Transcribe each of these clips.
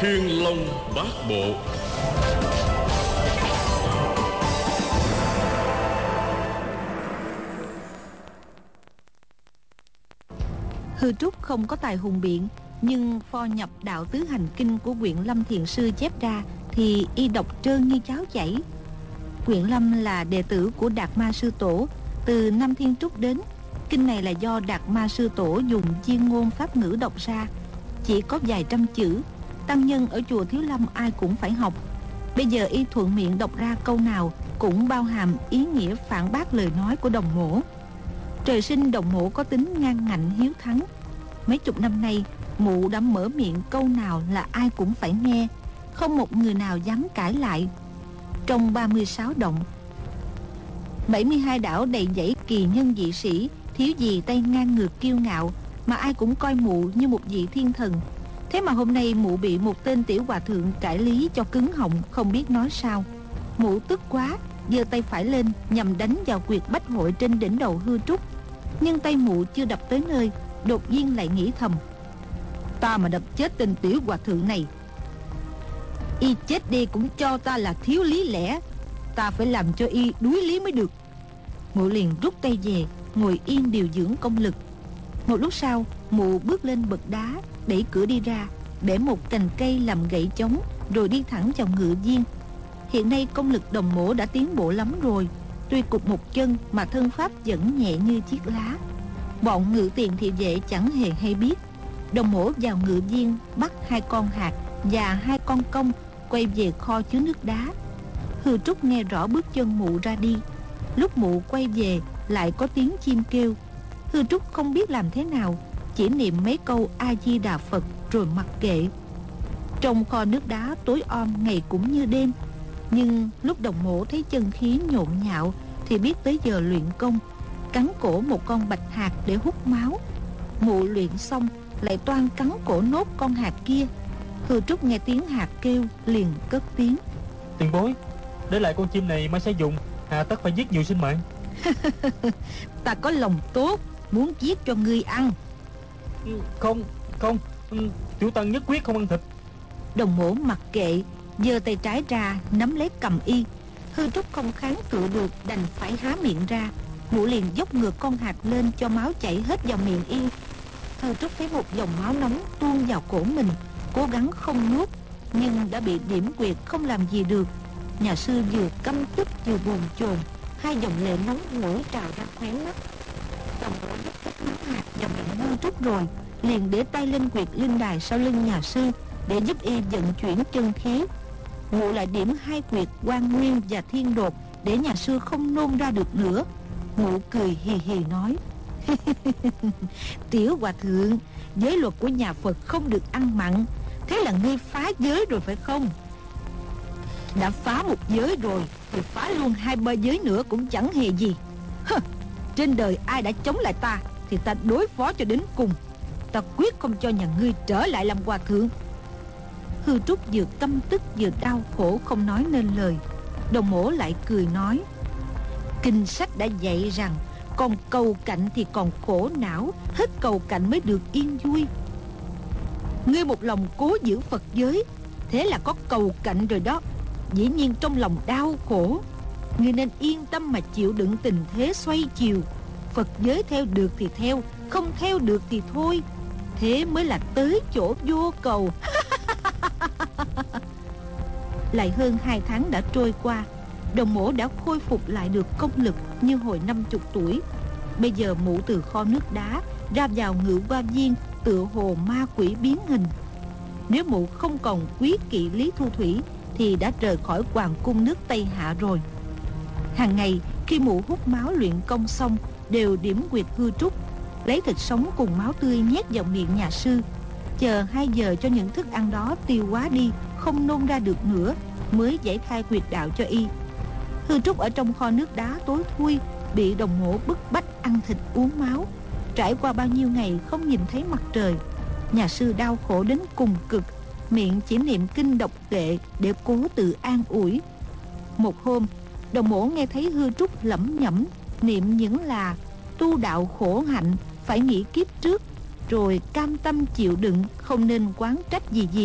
Thiên Long Bát Bộ. Hư Trúc không có tài hùng biện, nhưng pho nhập đạo tứ hành kinh của Quyện Lâm Thiền Sư chép ra thì y đọc trơn như cháo chảy. Quyện Lâm là đệ tử của Đạt Ma Sư Tổ. Từ năm Thiên Trúc đến, kinh này là do Đạt Ma Sư Tổ dùng chuyên ngôn pháp ngữ đọc ra, chỉ có vài trăm chữ. Tăng nhân ở chùa Thiếu Lâm ai cũng phải học. Bây giờ y thuận miệng đọc ra câu nào cũng bao hàm ý nghĩa phản bác lời nói của đồng mổ. Trời sinh đồng mổ có tính ngang ngạnh hiếu thắng. Mấy chục năm nay, mụ đã mở miệng câu nào là ai cũng phải nghe, không một người nào dám cãi lại. Trong 36 động, 72 đảo đầy dẫy kỳ nhân dị sĩ, thiếu gì tay ngang ngược kiêu ngạo, mà ai cũng coi mụ như một vị thiên thần. Thế mà hôm nay mụ bị một tên tiểu hòa thượng cãi lý cho cứng họng, không biết nói sao. Mụ tức quá, giơ tay phải lên nhằm đánh vào quyệt bách hội trên đỉnh đầu Hư Trúc. Nhưng tay mụ chưa đập tới nơi, đột nhiên lại nghĩ thầm: ta mà đập chết tên tiểu hòa thượng này, y chết đi cũng cho ta là thiếu lý lẽ. Ta phải làm cho y đuối lý mới được. Mụ liền rút tay về, ngồi yên điều dưỡng công lực. Một lúc sau, mụ bước lên bậc đá, đẩy cửa đi ra, bẻ một cành cây làm gậy chống, rồi đi thẳng vào ngự viên. Hiện nay công lực đồng mổ đã tiến bộ lắm rồi. Tuy cụt một chân mà thân pháp vẫn nhẹ như chiếc lá. Bọn ngự tiền thị vệ chẳng hề hay biết. Đồng mổ vào ngự viên, bắt 2 con hạt và 2 con công, quay về kho chứa nước đá. Hư Trúc nghe rõ bước chân mụ ra đi. Lúc mụ quay về lại có tiếng chim kêu. Hư Trúc không biết làm thế nào, chỉ niệm mấy câu A Di Đà Phật rồi mặc kệ. Trong kho nước đá tối om ngày cũng như đêm. Nhưng lúc đồng mổ thấy chân khí nhộn nhạo thì biết tới giờ luyện công, cắn cổ một con bạch hạt để hút máu. Mụ luyện xong lại toan cắn cổ nốt con hạt kia. Hư Trúc nghe tiếng hạt kêu liền cất tiếng: tiền bối, để lại con chim này mai sẽ dùng, hà tất phải giết nhiều sinh mạng. Ta có lòng tốt, muốn giết cho ngươi ăn. Không, không, tiểu tăng nhất quyết không ăn thịt. Đồng mổ mặc kệ, giơ tay trái ra nắm lấy cầm y. Hư Trúc không kháng cự được, đành phải há miệng ra. Mụ liền dốc ngược con hạt lên cho máu chảy hết vào miệng y. Hư Trúc thấy một dòng máu nóng tuôn vào cổ mình, cố gắng không nuốt, nhưng đã bị điểm quyệt không làm gì được. Nhà sư vừa căm tức vừa bồn chồn, 2 dòng lệ nóng hổi trào ra khóe mắt. Đồng mổ dốc hết máu hạt vào miệng Hư Trúc rồi, liền để tay lên quyệt linh đài sau lưng nhà sư để giúp y vận chuyển chân khí. Mụ lại điểm 2 quyệt Quan Nguyên và Thiên Đột để nhà sư không nôn ra được nữa. Mụ cười hì hì nói: tiểu hòa thượng, giới luật của nhà Phật không được ăn mặn. Thế là ngươi phá giới rồi phải không? Đã phá một giới rồi thì phá luôn 2-3 giới nữa cũng chẳng hề gì. Trên đời ai đã chống lại ta thì ta đối phó cho đến cùng. Ta quyết không cho nhà ngươi trở lại làm hòa thượng. Hư Trúc vừa căm tức vừa đau khổ không nói nên lời. Đồng mổ lại cười nói: kinh sách đã dạy rằng còn cầu cạnh thì còn khổ não, hết cầu cạnh mới được yên vui. Ngươi một lòng cố giữ Phật giới, thế là có cầu cạnh rồi đó. Dĩ nhiên trong lòng đau khổ. Ngươi nên yên tâm mà chịu đựng tình thế xoay chiều. Phật giới theo được thì theo, không theo được thì thôi. Thế mới là tới chỗ vô cầu. Lại hơn 2 tháng đã trôi qua. Đồng mổ đã khôi phục lại được công lực như hồi 50 tuổi. Bây giờ mụ từ kho nước đá ra vào ngự hoa viên, tựa hồ ma quỷ biến hình. Nếu mụ không còn quý kỵ Lý Thu Thủy thì đã rời khỏi hoàng cung nước Tây Hạ rồi. Hàng ngày khi mụ hút máu luyện công xong, đều điểm quyệt Hư Trúc, lấy thịt sống cùng máu tươi nhét vào miệng nhà sư, chờ 2 giờ cho những thức ăn đó tiêu hóa đi, không nôn ra được nữa, mới giải khai quyệt đạo cho y. Hư Trúc ở trong kho nước đá tối thui, bị đồng mổ bức bách ăn thịt uống máu. Trải qua bao nhiêu ngày không nhìn thấy mặt trời, nhà sư đau khổ đến cùng cực, miệng chỉ niệm kinh độc tuệ để cố tự an ủi. Một hôm, đồng mổ nghe thấy Hư Trúc lẩm nhẩm niệm những là tu đạo khổ hạnh, phải nghĩ kiếp trước, rồi cam tâm chịu đựng, không nên oán trách gì gì.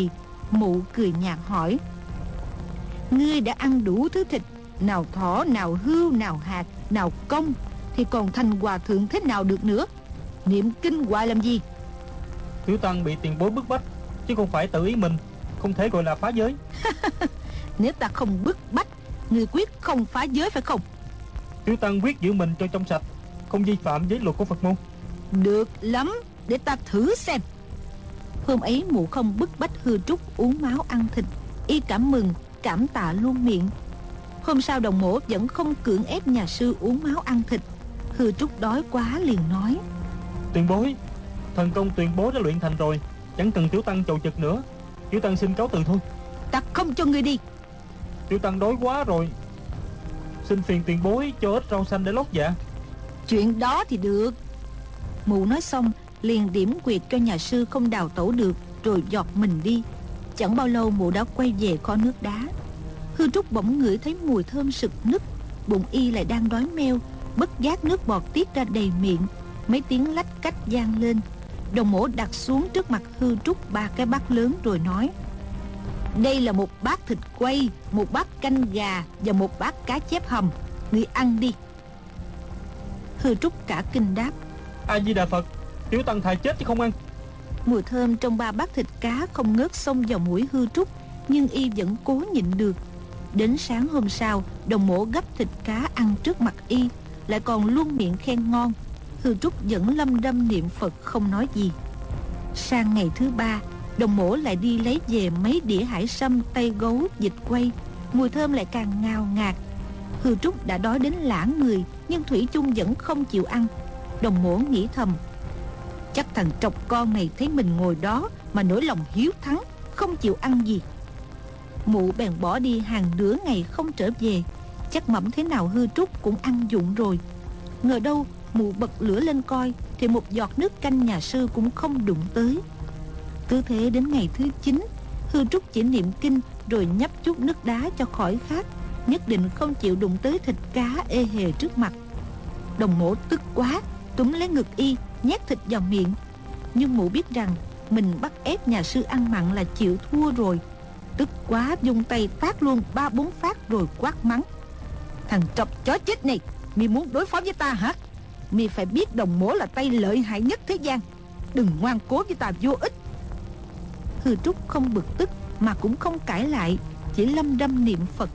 Mụ cười nhạt hỏi: Ngươi đã ăn đủ thứ thịt, nào thỏ, nào hươu, nào hạt, nào công, thì còn thành hòa thượng thế nào được nữa? Niệm kinh hoài làm gì? Tiểu tăng bị tiền bối bức bách, chứ không phải tự ý mình, không thể gọi là phá giới. Nếu ta không bức bách, ngươi quyết không phá giới phải không? Tiểu tăng quyết giữ mình cho trong sạch, không vi phạm giới luật của Phật môn. Được lắm, để ta thử xem. Hôm ấy mụ không bức bách Hư Trúc uống máu ăn thịt, y cảm mừng, cảm tạ luôn miệng. Hôm sau đồng mổ vẫn không cưỡng ép nhà sư uống máu ăn thịt. Hư Trúc đói quá liền nói: Tiền bối, thần công tuyên bố đã luyện thành rồi, chẳng cần tiểu tăng chầu chực nữa. Tiểu tăng xin cáo từ thôi. Ta không cho ngươi đi. Tiểu tăng đói quá rồi, xin phiền tiền bối cho ít rau xanh để lót dạ. Chuyện đó thì được. Mụ nói xong liền điểm quyệt cho nhà sư không đào tẩu được, rồi giọt mình đi. Chẳng bao lâu mụ đã quay về kho nước đá. Hư Trúc bỗng ngửi thấy mùi thơm sực nức, bụng y lại đang đói meo, bất giác nước bọt tiết ra đầy miệng. Mấy tiếng lách cách vang lên. Đồng mổ đặt xuống trước mặt Hư Trúc 3 cái bát lớn rồi nói: Đây là một bát thịt quay, một bát canh gà và một bát cá chép hầm. Ngươi ăn đi. Hư Trúc cả kinh đáp: A Di Đà Phật, tiểu tăng thà chết chứ không ăn. Mùi thơm trong 3 bát thịt cá không ngớt xông vào mũi Hư Trúc, nhưng y vẫn cố nhịn được. Đến sáng hôm sau, đồng mổ gấp thịt cá ăn trước mặt y, lại còn luôn miệng khen ngon. Hư Trúc vẫn lâm đâm niệm Phật không nói gì. Sang ngày thứ 3, đồng mổ lại đi lấy về mấy đĩa hải sâm, tay gấu, vịt quay. Mùi thơm lại càng ngào ngạt. Hư Trúc đã đói đến lả người, nhưng thủy chung vẫn không chịu ăn. Đồng mổ nghĩ thầm: Chắc thằng trọc con này thấy mình ngồi đó mà nổi lòng hiếu thắng, không chịu ăn gì. Mụ bèn bỏ đi hàng nửa ngày không trở về. Chắc mẩm thế nào Hư Trúc cũng ăn dụng rồi. Ngờ đâu mụ bật lửa lên coi, thì một giọt nước canh nhà sư cũng không đụng tới. Cứ thế đến ngày thứ 9, Hư Trúc chỉ niệm kinh rồi nhấp chút nước đá cho khỏi khát, nhất định không chịu đụng tới thịt cá ê hề trước mặt. Đồng mổ tức quá, túm lấy ngực y, nhét thịt vào miệng. Nhưng mụ biết rằng mình bắt ép nhà sư ăn mặn là chịu thua rồi. Tức quá dùng tay tát luôn 3-4 phát rồi quát mắng: Thằng trọc chó chết này, mi muốn đối phó với ta hả? Mi phải biết đồng mổ là tay lợi hại nhất thế gian. Đừng ngoan cố với ta vô ích. Hư Trúc không bực tức mà cũng không cãi lại, chỉ lâm đâm niệm Phật.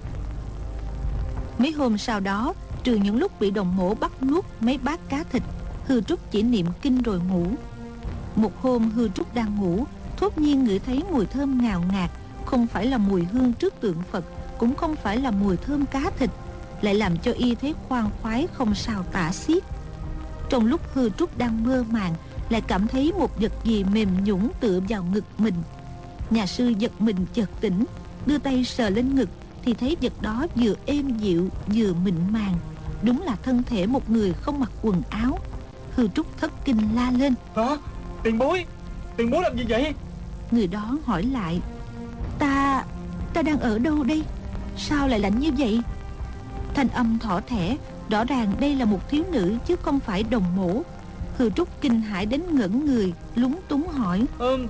Mấy hôm sau đó, trừ những lúc bị đồng mổ bắt nuốt mấy bát cá thịt, Hư Trúc chỉ niệm kinh rồi ngủ. Một hôm Hư Trúc đang ngủ, thốt nhiên ngửi thấy mùi thơm ngào ngạt. Không phải là mùi hương trước tượng Phật, cũng không phải là mùi thơm cá thịt, lại làm cho y thấy khoan khoái không sao tả xiết. Trong lúc Hư Trúc đang mơ màng, lại cảm thấy một vật gì mềm nhũn tựa vào ngực mình. Nhà sư giật mình chợt tỉnh, đưa tay sờ lên ngực thì thấy vật đó vừa êm dịu vừa mịn màng, đúng là thân thể một người không mặc quần áo. Hư Trúc thất kinh la lên: Hả? Tiền bối, tiền bối làm gì vậy? Người đó hỏi lại: Ta đang ở đâu đây? Sao lại lạnh như vậy? Thanh âm thỏ thẻ, rõ ràng đây là một thiếu nữ chứ không phải đồng mổ. Hư Trúc kinh hãi đến ngẩn người, lúng túng hỏi: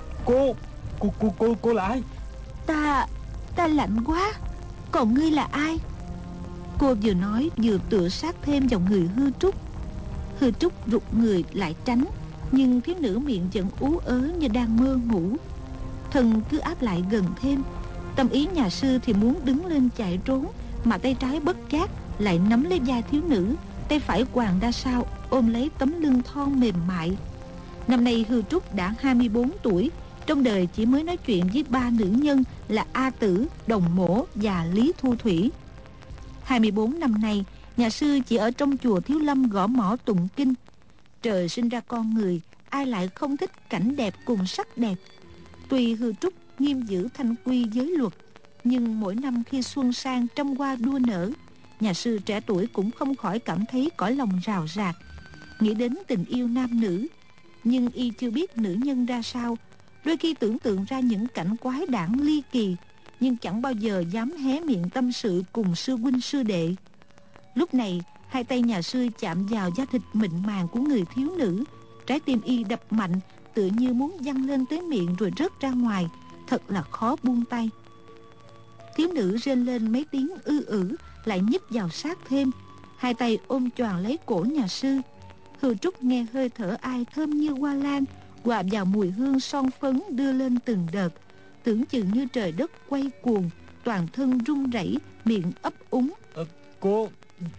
Cô là ai? Ta lạnh quá. Còn ngươi là ai? Cô vừa nói vừa tựa sát thêm vào người Hư Trúc. Hư Trúc rụt người lại tránh, nhưng thiếu nữ miệng vẫn ú ớ như đang mơ ngủ. Thân cứ áp lại gần thêm. Tâm ý nhà sư thì muốn đứng lên chạy trốn, mà tay trái bất giác lại nắm lấy vai thiếu nữ, tay phải quàng ra sau ôm lấy tấm lưng thon mềm mại. Năm nay Hư Trúc đã 24 tuổi, trong đời chỉ mới nói chuyện với 3 nữ nhân là A Tử, Đồng Mổ và Lý Thu Thủy. 24 năm nay, nhà sư chỉ ở trong chùa Thiếu Lâm gõ mõ tụng kinh. Trời sinh ra con người, ai lại không thích cảnh đẹp cùng sắc đẹp. Tuy Hư Trúc nghiêm giữ thanh quy giới luật, nhưng mỗi năm khi xuân sang trăm hoa đua nở, nhà sư trẻ tuổi cũng không khỏi cảm thấy cõi lòng rào rạc, nghĩ đến tình yêu nam nữ. Nhưng y chưa biết nữ nhân ra sao, đôi khi tưởng tượng ra những cảnh quái đản ly kỳ, nhưng chẳng bao giờ dám hé miệng tâm sự cùng sư huynh sư đệ. Lúc này, hai tay nhà sư chạm vào da thịt mịn màng của người thiếu nữ, trái tim y đập mạnh, tựa như muốn văng lên tới miệng rồi rớt ra ngoài, thật là khó buông tay. Thiếu nữ rên lên mấy tiếng lại nhích vào sát thêm, hai tay ôm choàng lấy cổ nhà sư. Hư Trúc nghe hơi thở ai thơm như hoa lan hòa vào mùi hương son phấn đưa lên từng đợt, tưởng chừng như trời đất quay cuồng, toàn thân run rẩy, miệng ấp úng. Cô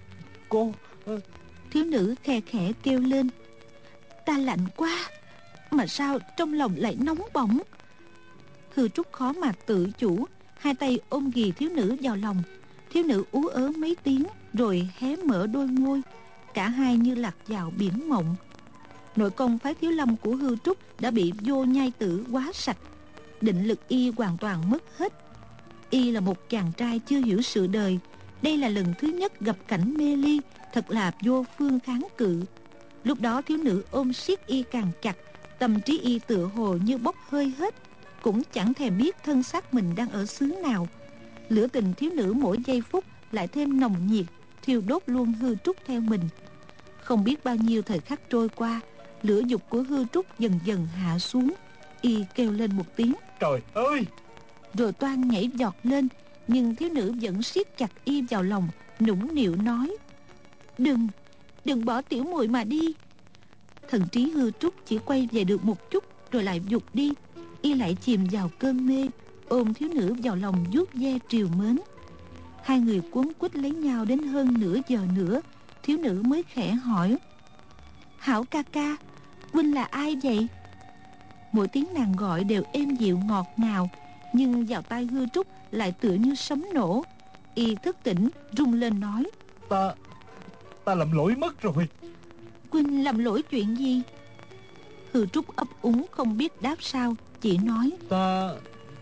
Thiếu nữ khe khẽ kêu lên: Ta lạnh quá, mà sao trong lòng lại nóng bỏng. Hư Trúc khó mà tự chủ, hai tay ôm ghì thiếu nữ vào lòng. Thiếu nữ ú ớ mấy tiếng rồi hé mở đôi môi, cả hai như lạc vào biển mộng. Nội công phái thiếu lâm của Hư Trúc đã bị vô nhai tử quá sạch, định lực y hoàn toàn mất hết. Y là một chàng trai chưa hiểu sự đời, đây là lần thứ nhất gặp cảnh mê ly, thật là vô phương kháng cự. Lúc đó thiếu nữ ôm siết y càng chặt, tâm trí y tựa hồ như bốc hơi hết, cũng chẳng thèm biết thân xác mình đang ở xứ nào. Lửa tình thiếu nữ mỗi giây phút lại thêm nồng nhiệt, thiêu đốt luôn Hư Trúc theo mình. Không biết bao nhiêu thời khắc trôi qua, lửa dục của Hư Trúc dần dần hạ xuống. Y kêu lên một tiếng trời ơi, rồi toan nhảy giọt lên, nhưng thiếu nữ vẫn siết chặt y vào lòng, nũng nịu nói: Đừng bỏ tiểu muội mà đi. Thần trí Hư Trúc chỉ quay về được một chút rồi lại vụt đi. Y lại chìm vào cơn mê, ôm thiếu nữ vào lòng vuốt ve trìu mến. Hai người quấn quýt lấy nhau đến hơn nửa giờ nữa, thiếu nữ mới khẽ hỏi: Hảo ca ca, huynh là ai vậy? Mỗi tiếng nàng gọi đều êm dịu ngọt ngào, nhưng vào tai Hư Trúc lại tựa như sấm nổ. Y thức tỉnh rung lên nói: Ta lầm lỗi mất rồi. Huynh làm lỗi chuyện gì? Hư Trúc ấp úng không biết đáp sao, chỉ nói: Ta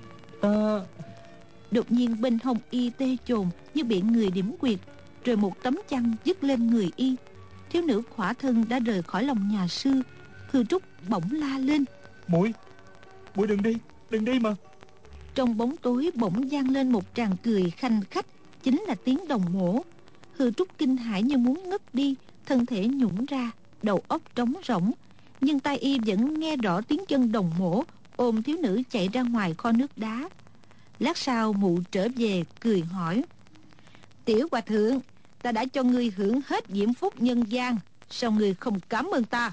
Đột nhiên bên hông y tê chồn như bị người điểm quyệt, rồi một tấm chăn dứt lên người y. Thiếu nữ khỏa thân đã rời khỏi lòng nhà sư. Hư Trúc bỗng la lên: Muội đừng đi mà. Trong bóng tối bỗng vang lên một tràng cười khanh khách, chính là tiếng đồng mổ. Hư Trúc kinh hãi như muốn ngất đi, thân thể nhũn ra, đầu óc trống rỗng, nhưng tai y vẫn nghe rõ tiếng chân đồng mổ ôm thiếu nữ chạy ra ngoài kho nước đá. Lát sau mụ trở về cười hỏi: Tiểu hòa thượng, ta đã cho ngươi hưởng hết diễm phúc nhân gian, sao ngươi không cảm ơn ta?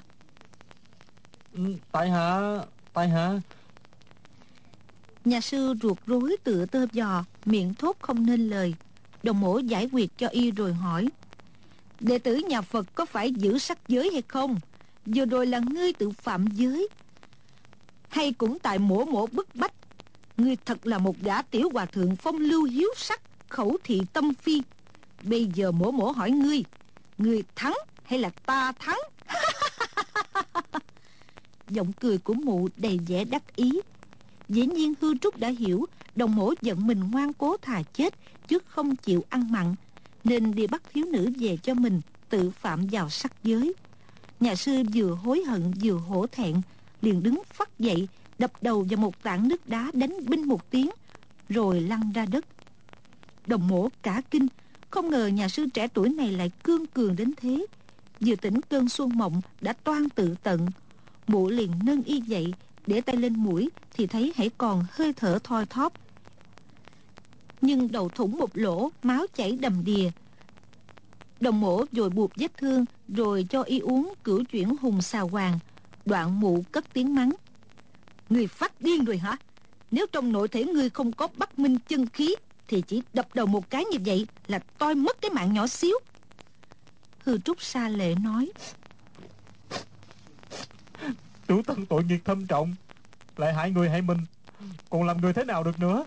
Tại hạ. Nhà sư ruột rối tựa tơ giò, miệng thốt không nên lời. Đồng mổ giải quyết cho y rồi hỏi: Đệ tử nhà Phật có phải giữ sắc giới hay không? Vừa rồi là ngươi tự phạm giới, hay cũng tại mổ bức bách? Ngươi thật là một gã tiểu hòa thượng phong lưu hiếu sắc, khẩu thị tâm phi. Bây giờ mổ hỏi ngươi thắng hay là ta thắng? Giọng cười của mụ đầy vẻ đắc ý. Dĩ nhiên Hư Trúc đã hiểu đồng mổ giận mình ngoan cố thà chết chứ không chịu ăn mặn, nên đi bắt thiếu nữ về cho mình, tự phạm vào sắc giới. Nhà sư vừa hối hận vừa hổ thẹn, liền đứng phắt dậy, đập đầu vào một tảng nước đá đánh binh một tiếng, rồi lăn ra đất. Đồng mổ cả kinh, không ngờ nhà sư trẻ tuổi này lại cương cường đến thế. Vừa tỉnh cơn xuân mộng đã toan tự tận. Mụ liền nâng y dậy, để tay lên mũi thì thấy hãy còn hơi thở thoi thóp, nhưng đầu thủng một lỗ, máu chảy đầm đìa. Đồng mổ vội buộc vết thương, rồi cho y uống cửu chuyển hùng xà hoàng. Đoạn mụ cất tiếng mắng: Ngươi phát điên rồi hả? Nếu trong nội thể ngươi không có Bắc Minh chân khí thì chỉ đập đầu một cái như vậy là toi mất cái mạng nhỏ xíu. Hư Trúc sa lệ nói: Chủ thân tội nghiệp thâm trọng, lại hại người hại mình, còn làm người thế nào được nữa?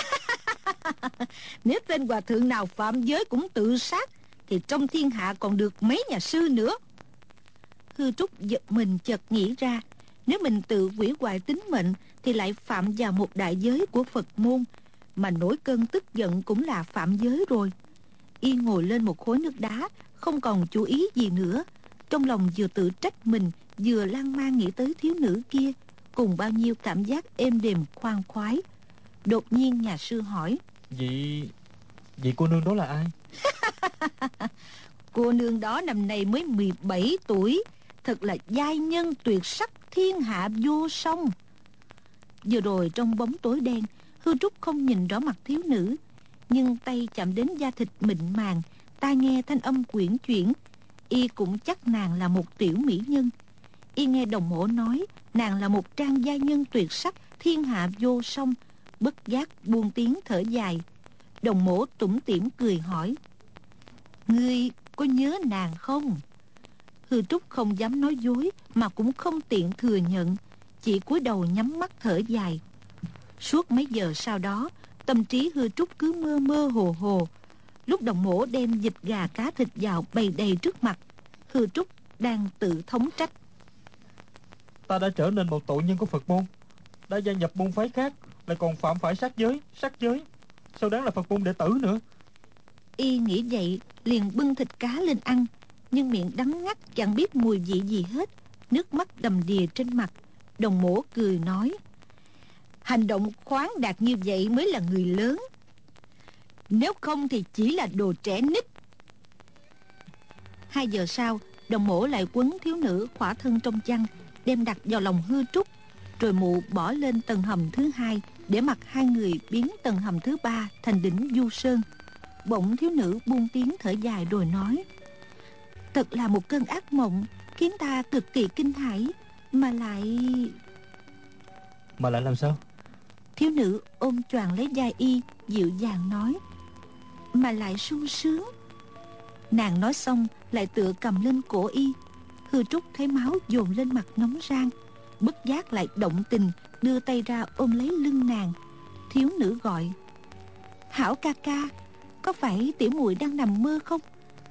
Nếu tên hòa thượng nào phạm giới cũng tự sát thì trong thiên hạ còn được mấy nhà sư nữa. Hư Trúc giật mình chợt nghĩ ra, nếu mình tự hủy hoại tính mệnh thì lại phạm vào một đại giới của Phật môn, mà nổi cơn tức giận cũng là phạm giới rồi. Y ngồi lên một khối nước đá, không còn chú ý gì nữa. Trong lòng vừa tự trách mình, vừa lan man nghĩ tới thiếu nữ kia, cùng bao nhiêu cảm giác êm đềm khoan khoái. Đột nhiên nhà sư hỏi: Vị cô nương đó là ai? Cô nương đó năm nay mới 17 tuổi, thật là giai nhân tuyệt sắc thiên hạ vô song. Vừa rồi trong bóng tối đen, Hư Trúc không nhìn rõ mặt thiếu nữ, nhưng tay chạm đến da thịt mịn màng, tai nghe thanh âm quyển chuyển. Y cũng chắc nàng là một tiểu mỹ nhân. Y nghe đồng mổ nói nàng là một trang gia nhân tuyệt sắc, thiên hạ vô song, bất giác buông tiếng thở dài. Đồng mổ tủm tỉm cười hỏi: "Ngươi có nhớ nàng không?" Hư Trúc không dám nói dối, mà cũng không tiện thừa nhận, chỉ cúi đầu nhắm mắt thở dài. Suốt mấy giờ sau đó, tâm trí Hư Trúc cứ mơ mơ hồ hồ. Lúc đồng mổ đem vịt gà cá thịt vào bày đầy trước mặt, Hư Trúc đang tự thống trách: Ta đã trở nên một tội nhân của Phật môn, đã gia nhập môn phái khác, lại còn phạm phải sát giới, sao đáng là Phật môn đệ tử nữa. Y nghĩ vậy liền bưng thịt cá lên ăn, nhưng miệng đắng ngắt chẳng biết mùi vị gì hết, nước mắt đầm đìa trên mặt. Đồng mổ cười nói: "Hành động khoáng đạt như vậy mới là người lớn, nếu không thì chỉ là đồ trẻ nít." 2 giờ sau, đồng mổ lại quấn thiếu nữ khỏa thân trong chăn, đem đặt vào lòng Hư Trúc, rồi mụ bỏ lên tầng hầm thứ 2, để mặc hai người biến tầng hầm thứ 3 thành đỉnh Du Sơn. Bỗng thiếu nữ buông tiếng thở dài rồi nói: "Thật là một cơn ác mộng, khiến ta cực kỳ kinh hãi, mà lại..." Mà lại làm sao? Thiếu nữ ôm choàng lấy vai y, dịu dàng nói: "Mà lại sung sướng." Nàng nói xong lại tựa cầm lên cổ y. Hư Trúc thấy máu dồn lên mặt nóng rang, bất giác lại động tình, đưa tay ra ôm lấy lưng nàng. Thiếu nữ gọi: "Hảo ca ca, có phải tiểu muội đang nằm mơ không?"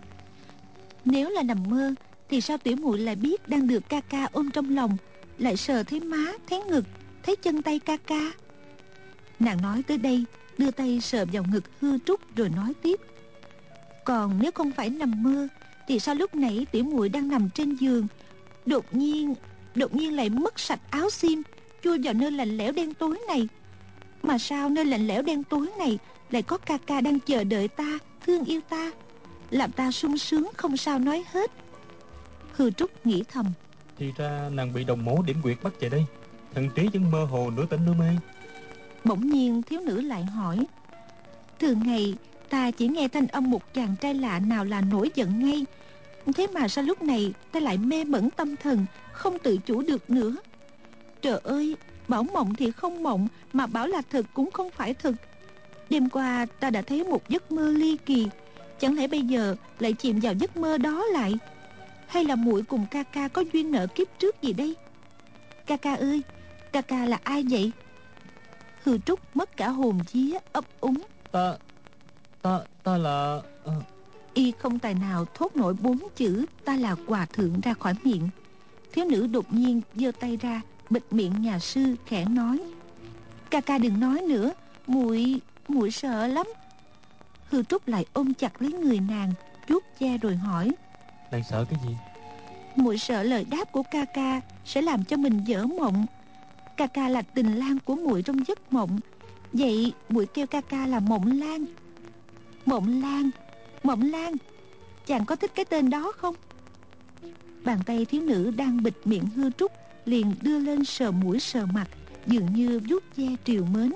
"Nếu là nằm mơ thì sao tiểu muội lại biết đang được ca ca ôm trong lòng, lại sờ thấy má, thấy ngực, thấy chân tay ca ca?" Nàng nói tới đây, đưa tay sờ vào ngực Hư Trúc rồi nói tiếp: "Còn nếu không phải nằm mơ thì sao lúc nãy tiểu muội đang nằm trên giường, đột nhiên lại mất sạch áo xiêm, chui vào nơi lạnh lẽo đen tối này? Mà sao nơi lạnh lẽo đen tối này lại có ca ca đang chờ đợi ta, thương yêu ta, làm ta sung sướng không sao nói hết." Hư Trúc nghĩ thầm: Thì ra nàng bị đồng mổ điểm quyệt bắt về đây, thần trí vẫn mơ hồ nửa tỉnh nửa mê. Bỗng nhiên thiếu nữ lại hỏi: "Thường ngày ta chỉ nghe thanh âm một chàng trai lạ nào là nổi giận ngay, thế mà sao lúc này ta lại mê mẩn tâm thần, không tự chủ được nữa? Trời ơi, bảo mộng thì không mộng, mà bảo là thật cũng không phải thật. Đêm qua ta đã thấy một giấc mơ ly kỳ, chẳng lẽ bây giờ lại chìm vào giấc mơ đó lại? Hay là muội cùng ca ca có duyên nợ kiếp trước gì đây? Ca ca ơi, ca ca là ai vậy?" Hư Trúc mất cả hồn vía, ấp úng. Ta là Y không tài nào thốt nổi 4 chữ "ta là hòa thượng" ra khỏi miệng. Thiếu nữ đột nhiên giơ tay ra bịt miệng nhà sư, khẽ nói: "Ca ca đừng nói nữa, muội sợ lắm." Hư Trúc lại ôm chặt lấy người nàng, vuốt ve rồi hỏi: nàng sợ cái gì? "Muội sợ lời đáp của ca ca sẽ làm cho mình vỡ mộng. Ca ca là tình lang của muội trong giấc mộng, vậy muội kêu ca ca là Mộng Lang." "Mộng Lang, Mộng Lang, chàng có thích cái tên đó không?" Bàn tay thiếu nữ đang bịt miệng Hư Trúc liền đưa lên sờ mũi sờ mặt, dường như vuốt ve trìu mến,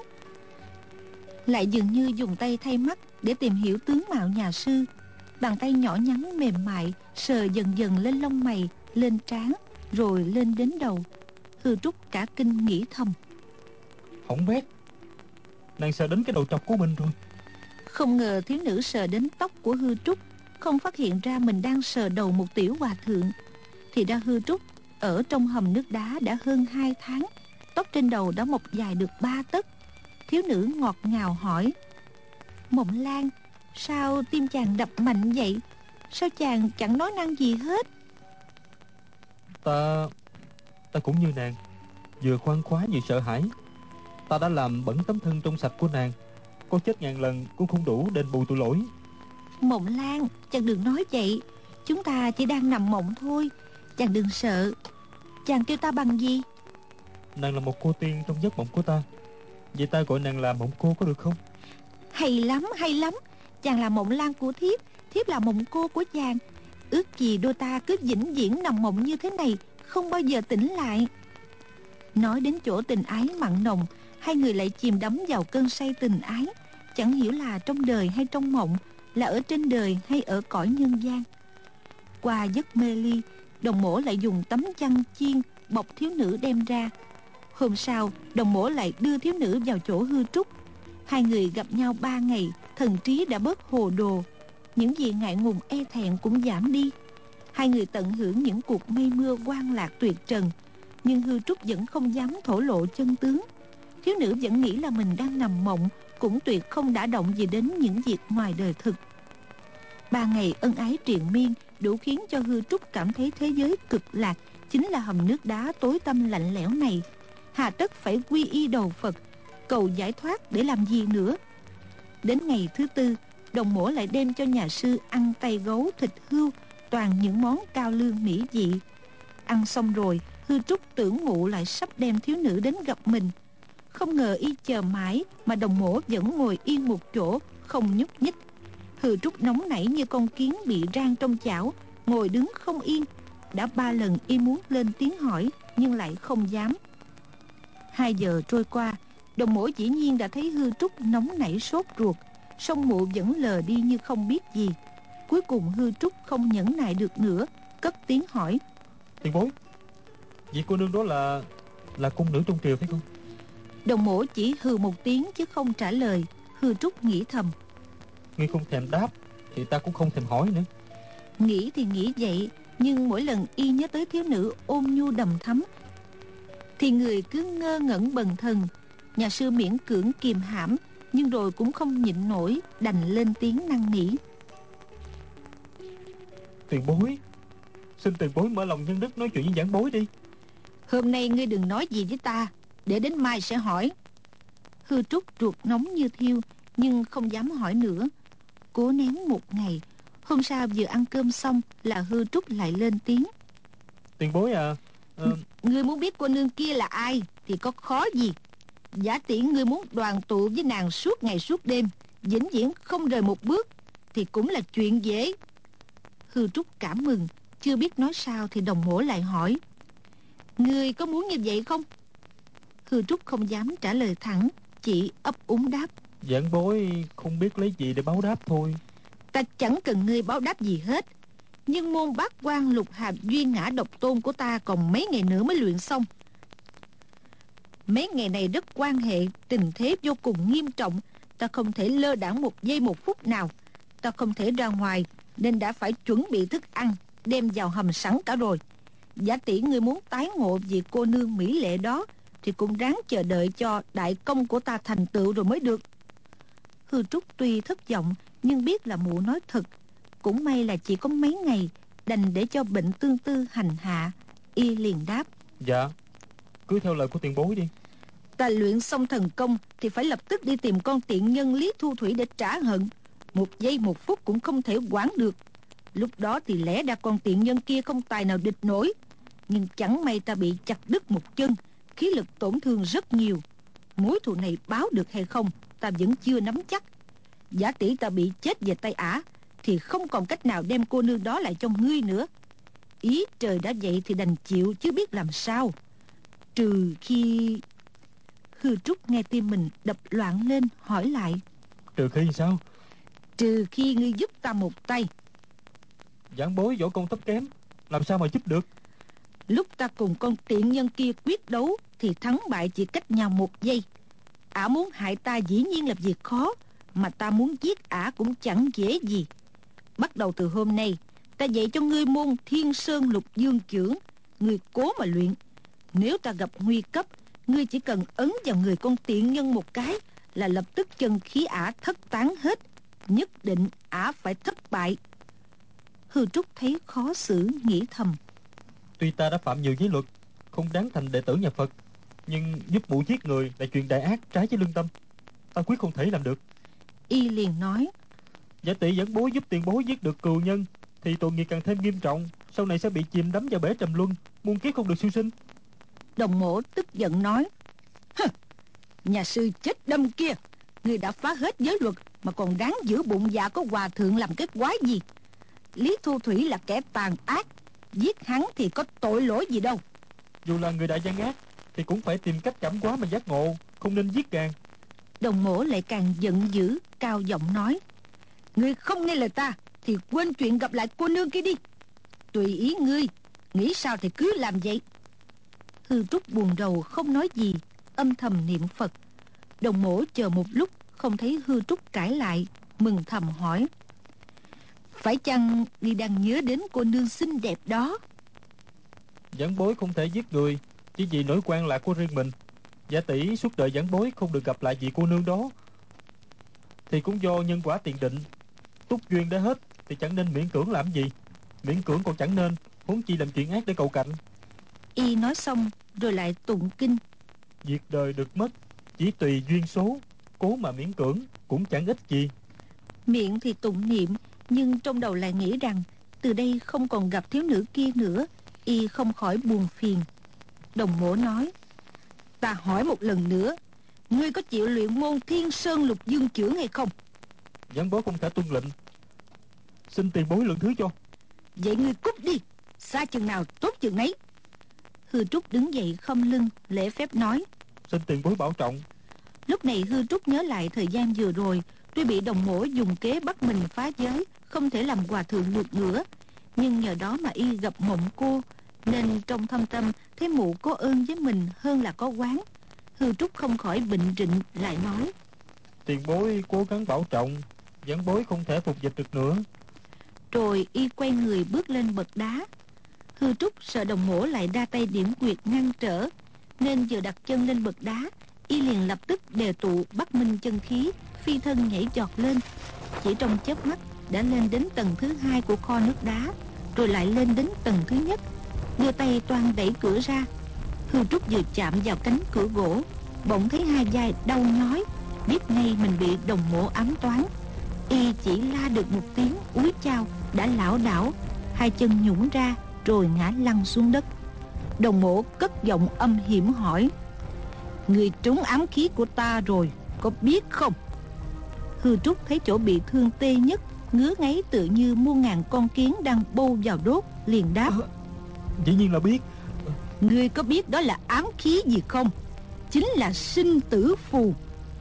lại dường như dùng tay thay mắt để tìm hiểu tướng mạo nhà sư. Bàn tay nhỏ nhắn mềm mại sờ dần dần lên lông mày, lên trán, rồi lên đến đầu. Hư Trúc cả kinh nghĩ thầm: Hỏng bét, nàng sợ đến cái đầu trọc của mình rồi. Không ngờ thiếu nữ sờ đến tóc của Hư Trúc, không phát hiện ra mình đang sờ đầu một tiểu hòa thượng. Thì ra Hư Trúc ở trong hầm nước đá đã hơn 2 tháng, tóc trên đầu đã mọc dài được 3 tấc. Thiếu nữ ngọt ngào hỏi: "Mộng Lang, sao tim chàng đập mạnh vậy? Sao chàng chẳng nói năng gì hết?" Ta cũng như nàng, vừa khoan khoái vừa sợ hãi. Ta đã làm bẩn tấm thân trong sạch của nàng, có chết ngàn lần cũng không đủ đền bù tội lỗi. "Mộng Lang, chàng đừng nói vậy, chúng ta chỉ đang nằm mộng thôi, chàng đừng sợ. Chàng kêu ta bằng gì?" Nàng là một cô tiên trong giấc mộng của ta, vậy ta gọi nàng là mộng cô có được không? "Hay lắm, hay lắm. Chàng là Mộng Lang của thiếp, thiếp là mộng cô của chàng. Ước gì đôi ta cứ vĩnh viễn nằm mộng như thế này, không bao giờ tỉnh lại." Nói đến chỗ tình ái mặn nồng, hai người lại chìm đắm vào cơn say tình ái, chẳng hiểu là trong đời hay trong mộng, là ở trên đời hay ở cõi nhân gian. Qua giấc mê ly, đồng mổ lại dùng tấm chăn chiên bọc thiếu nữ đem ra. Hôm sau, đồng mổ lại đưa thiếu nữ vào chỗ Hư Trúc. Hai người gặp nhau 3 ngày, thần trí đã bớt hồ đồ. Những gì ngại ngùng e thẹn cũng giảm đi. Hai người tận hưởng những cuộc mây mưa hoang lạc tuyệt trần. Nhưng Hư Trúc vẫn không dám thổ lộ chân tướng. Thiếu nữ vẫn nghĩ là mình đang nằm mộng, cũng tuyệt không đả động gì đến những việc ngoài đời thực. 3 ngày ân ái triền miên đủ khiến cho Hư Trúc cảm thấy thế giới cực lạc chính là hầm nước đá tối tăm lạnh lẽo này. Hà tất phải quy y đầu Phật, cầu giải thoát để làm gì nữa. Đến ngày thứ tư, đồng mổ lại đem cho nhà sư ăn tay gấu thịt hươu, toàn những món cao lương mỹ vị. Ăn xong rồi, Hư Trúc tưởng Ngụ lại sắp đem thiếu nữ đến gặp mình. Không ngờ y chờ mãi mà đồng mổ vẫn ngồi yên một chỗ, không nhúc nhích. Hư Trúc nóng nảy như con kiến bị rang trong chảo, ngồi đứng không yên. Đã 3 lần y muốn lên tiếng hỏi, nhưng lại không dám. 2 giờ trôi qua, đồng mổ dĩ nhiên đã thấy Hư Trúc nóng nảy sốt ruột, song Mụ vẫn lờ đi như không biết gì. Cuối cùng Hư Trúc không nhẫn nại được nữa, cất tiếng hỏi: Tiền bối, vị cô nương đó là cung nữ trong triều phải không? Đồng mổ chỉ hừ một tiếng chứ không trả lời. Hư Trúc nghĩ thầm: Ngươi không thèm đáp thì ta cũng không thèm hỏi nữa. Nghĩ thì nghĩ vậy, nhưng mỗi lần y nhớ tới thiếu nữ ôn nhu đầm thắm thì người cứ ngơ ngẩn bần thần. Nhà sư miễn cưỡng kìm hãm, nhưng rồi cũng không nhịn nổi, đành lên tiếng năn nỉ: Tiền bối, xin tiền bối mở lòng nhân đức nói chuyện với giảng bối đi. Hôm nay ngươi đừng nói gì với ta, để đến mai sẽ hỏi. Hư Trúc ruột nóng như thiêu, nhưng không dám hỏi nữa, cố nén một ngày. Hôm sau vừa ăn cơm xong là Hư Trúc lại lên tiếng: Tiền bối à, Ngươi muốn biết cô nương kia là ai thì có khó gì. Giả tỷ ngươi muốn đoàn tụ với nàng suốt ngày suốt đêm, vĩnh viễn không rời một bước, thì cũng là chuyện dễ. Hư Trúc cảm mừng, chưa biết nói sao thì đồng mổ lại hỏi: Ngươi có muốn như vậy không? Hư Trúc không dám trả lời thẳng, chỉ ấp úng đáp: giảng bối không biết lấy gì để báo đáp thôi. Ta chẳng cần ngươi báo đáp gì hết, nhưng môn bát quan lục hạp duyên ngã độc tôn của ta còn mấy ngày nữa mới luyện xong. Mấy ngày này rất quan hệ, tình thế vô cùng nghiêm trọng, ta không thể lơ đãng một giây một phút nào. Ta không thể ra ngoài, nên đã phải chuẩn bị thức ăn, đem vào hầm sẵn cả rồi. Giả tỷ ngươi muốn tái ngộ vị cô nương mỹ lệ đó, thì cũng ráng chờ đợi cho đại công của ta thành tựu rồi mới được. Hư Trúc tuy thất vọng, nhưng biết là Mụ nói thật. Cũng may là chỉ có mấy ngày, đành để cho bệnh tương tư hành hạ. Y liền đáp: Dạ, cứ theo lời của tiền bối đi. Ta luyện xong thần công thì phải lập tức đi tìm con tiện nhân Lý Thu Thủy để trả hận. Một giây một phút cũng không thể quản được. Lúc đó thì lẽ ra con tiện nhân kia không tài nào địch nổi. Nhưng chẳng may ta bị chặt đứt một chân, khí lực tổn thương rất nhiều. Mối thù này báo được hay không, ta vẫn chưa nắm chắc. Giả tỷ ta bị chết về tay ả, thì không còn cách nào đem cô nương đó lại cho ngươi nữa. Ý trời đã vậy thì đành chịu chứ biết làm sao. Trừ khi... Hư Trúc nghe tim mình đập loạn lên, hỏi lại: Trừ khi sao? Trừ khi ngươi giúp ta một tay. Giảng bối võ công thấp kém, làm sao mà giúp được? Lúc ta cùng con tiện nhân kia quyết đấu thì thắng bại chỉ cách nhau một giây. Ả muốn hại ta dĩ nhiên là việc khó, mà ta muốn giết ả cũng chẳng dễ gì. Bắt đầu từ hôm nay, ta dạy cho ngươi môn Thiên Sơn Lục Dương Chưởng. Ngươi cố mà luyện. Nếu ta gặp nguy cấp, ngươi chỉ cần ấn vào người con tiện nhân một cái là lập tức chân khí ả thất tán hết. Nhất định ả phải thất bại. Hư Trúc thấy khó xử, nghĩ thầm: Tuy ta đã phạm nhiều giới luật, không đáng thành đệ tử nhà Phật, nhưng giúp Mụ giết người là chuyện đại ác trái với lương tâm. Ta quyết không thể làm được. Y liền nói: Giả tỷ giảng bối giúp tiền bối giết được cừu nhân, thì tội nghiệp càng thêm nghiêm trọng, sau này sẽ bị chìm đắm vào bể trầm luân, muôn kiếp không được siêu sinh. Đồng mổ tức giận nói: Nhà sư chết đâm kia, ngươi đã phá hết giới luật mà còn đáng giữ bụng dạ có hòa thượng làm cái quái gì? Lý Thu Thủy là kẻ tàn ác, giết hắn thì có tội lỗi gì đâu. Dù là người đại gian ác, thì cũng phải tìm cách cảm hóa mà giác ngộ, không nên giết càng. Đồng mổ lại càng giận dữ, cao giọng nói: Ngươi không nghe lời ta thì quên chuyện gặp lại cô nương kia đi. Tùy ý ngươi, nghĩ sao thì cứ làm vậy. Hư Trúc buồn rầu không nói gì, âm thầm niệm Phật. Đồng mổ chờ một lúc không thấy Hư Trúc cãi lại, mừng thầm hỏi: Phải chăng ngươi đang nhớ đến cô nương xinh đẹp đó? Giảng bối không thể giết người chỉ vì nỗi quan lạc của riêng mình. Giả tỷ suốt đời giảng bối không được gặp lại vị cô nương đó thì cũng do nhân quả tiền định. Túc duyên đã hết thì chẳng nên miễn cưỡng làm gì. Miễn cưỡng còn chẳng nên, huống chi làm chuyện ác để cầu cạnh. Y nói xong rồi lại tụng kinh: Việc đời được mất chỉ tùy duyên số, cố mà miễn cưỡng cũng chẳng ích gì. Miệng thì tụng niệm, nhưng trong đầu lại nghĩ rằng từ đây không còn gặp thiếu nữ kia nữa. Y không khỏi buồn phiền. Đồng mổ nói: Ta hỏi một lần nữa, ngươi có chịu luyện môn Thiên Sơn Lục Dương Chưởng hay không? Giảng bối không thể tuân lệnh, xin tiền bối lượng thứ cho. Vậy ngươi cút đi, xa chừng nào tốt chừng nấy. Hư Trúc đứng dậy khom lưng lễ phép nói: Xin tiền bối bảo trọng. Lúc này Hư Trúc nhớ lại thời gian vừa rồi, tuy bị đồng mổ dùng kế bắt mình phá giới, không thể làm hòa thượng được nữa, nhưng nhờ đó mà y gặp Mộng Cô, nên trong thâm tâm thấy mụ có ơn với mình hơn là có oán. Hư Trúc không khỏi bệnh rịnh, lại nói: Tiền bối cố gắng bảo trọng, giảng bối không thể phục dịch được nữa. Rồi y quay người bước lên bậc đá. Hư Trúc sợ đồng mổ lại ra tay điểm quyệt ngăn trở, nên vừa đặt chân lên bậc đá, y liền lập tức đề tụ Bắc Minh chân khí, phi thân nhảy giọt lên. Chỉ trong chớp mắt đã lên đến tầng thứ 2 của kho nước đá, rồi lại lên đến tầng thứ nhất. Đưa tay toan đẩy cửa ra. Hư Trúc vừa chạm vào cánh cửa gỗ, bỗng thấy hai vai đau nhói, biết ngay mình bị đồng mổ ám toán. Y chỉ la được một tiếng úi chao đã lảo đảo, hai chân nhũn ra rồi ngã lăn xuống đất. Đồng mổ cất giọng âm hiểm hỏi: Người trúng ám khí của ta rồi, có biết không? Hư Trúc thấy chỗ bị thương tê nhất, ngứa ngáy tự như muôn ngàn con kiến đang bâu vào đốt, liền đáp: Dĩ nhiên là biết. Ngươi có biết đó là ám khí gì không? Chính là sinh tử phù.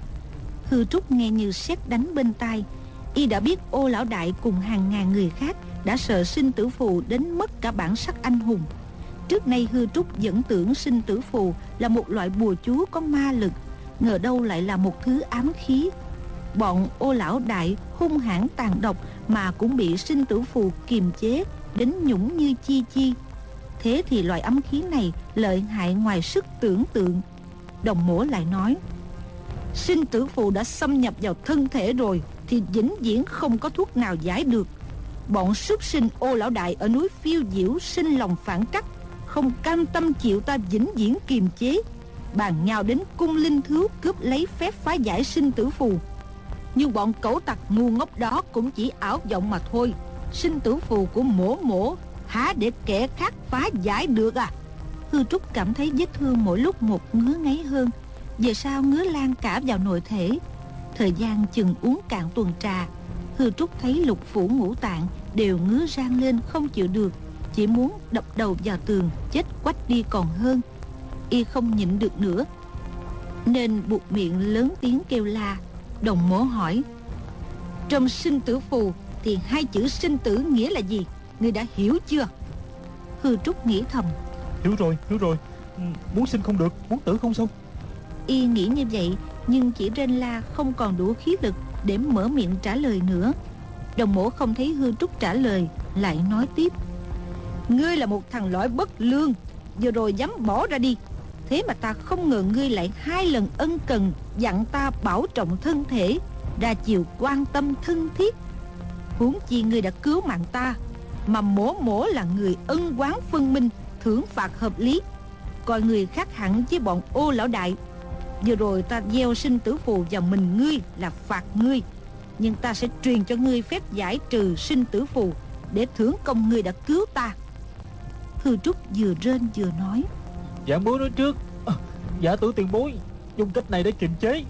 Hư Trúc nghe như sét đánh bên tai. Y đã biết Ô lão đại cùng hàng ngàn người khác đã sợ sinh tử phù đến mất cả bản sắc anh hùng. Trước nay Hư Trúc vẫn tưởng sinh tử phù là một loại bùa chú có ma lực, ngờ đâu lại là một thứ ám khí. Bọn Ô lão đại hung hãn tàn độc mà cũng bị sinh tử phù kiềm chế đến nhũng như chi chi. Thế thì loại ám khí này lợi hại ngoài sức tưởng tượng. Đồng mổ lại nói: Sinh tử phù đã xâm nhập vào thân thể rồi thì vĩnh viễn không có thuốc nào giải được. Bọn súc sinh Ô lão đại ở núi Phiêu Diễu sinh lòng phản cách, không cam tâm chịu ta vĩnh viễn kiềm chế, bàn nhau đến cung linh thứu cướp lấy phép phá giải sinh tử phù. Nhưng bọn cẩu tặc ngu ngốc đó cũng chỉ ảo vọng mà thôi. Sinh tử phù của mổ há để kẻ khác phá giải được à? Hư Trúc cảm thấy vết thương mỗi lúc một ngứa ngáy hơn, về sau ngứa lan cả vào nội thể. Thời gian chừng uống cạn tuần trà, Hư Trúc thấy lục phủ ngũ tạng đều ngứa rang lên không chịu được, chỉ muốn đập đầu vào tường chết quách đi còn hơn. Y không nhịn được nữa nên buộc miệng lớn tiếng kêu la. Đồng mổ hỏi: Trong sinh tử phù thì hai chữ sinh tử nghĩa là gì? Ngươi đã hiểu chưa? Hư Trúc nghĩ thầm: Hiểu rồi. Muốn sinh không được, muốn tử không xong. Y nghĩ như vậy, nhưng chỉ rên la không còn đủ khí lực để mở miệng trả lời nữa. Đồng mổ không thấy Hư Trúc trả lời, lại nói tiếp: Ngươi là một thằng lõi bất lương, vừa rồi dám bỏ ra đi. Thế mà ta không ngờ ngươi lại hai lần ân cần dặn ta bảo trọng thân thể, ra chiều quan tâm thân thiết. Huống chi ngươi đã cứu mạng ta, mà mổ là người ân oán phân minh, thưởng phạt hợp lý, coi người khác hẳn với bọn Ô lão đại. Vừa rồi ta gieo sinh tử phù vào mình ngươi là phạt ngươi, nhưng ta sẽ truyền cho ngươi phép giải trừ sinh tử phù để thưởng công ngươi đã cứu ta. Hư Trúc vừa rên vừa nói: Giảng bối nói trước, giả tử tiền bối dùng cách này để kiềm chế,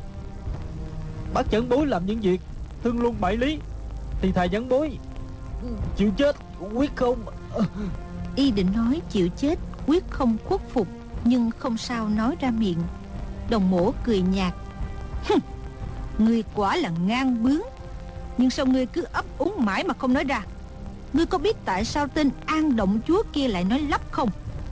bắt giảng bối làm những việc thương luân bại lý, thì thà giảng bối chịu chết quyết không. Y định nói chịu chết quyết không khuất phục, nhưng không sao nói ra miệng. Đồng mổ cười nhạt: Ngươi quả là ngang bướng, nhưng sao ngươi cứ ấp úng mãi mà không nói ra? Ngươi có biết tại sao tên An Động Chúa kia lại nói lắp không?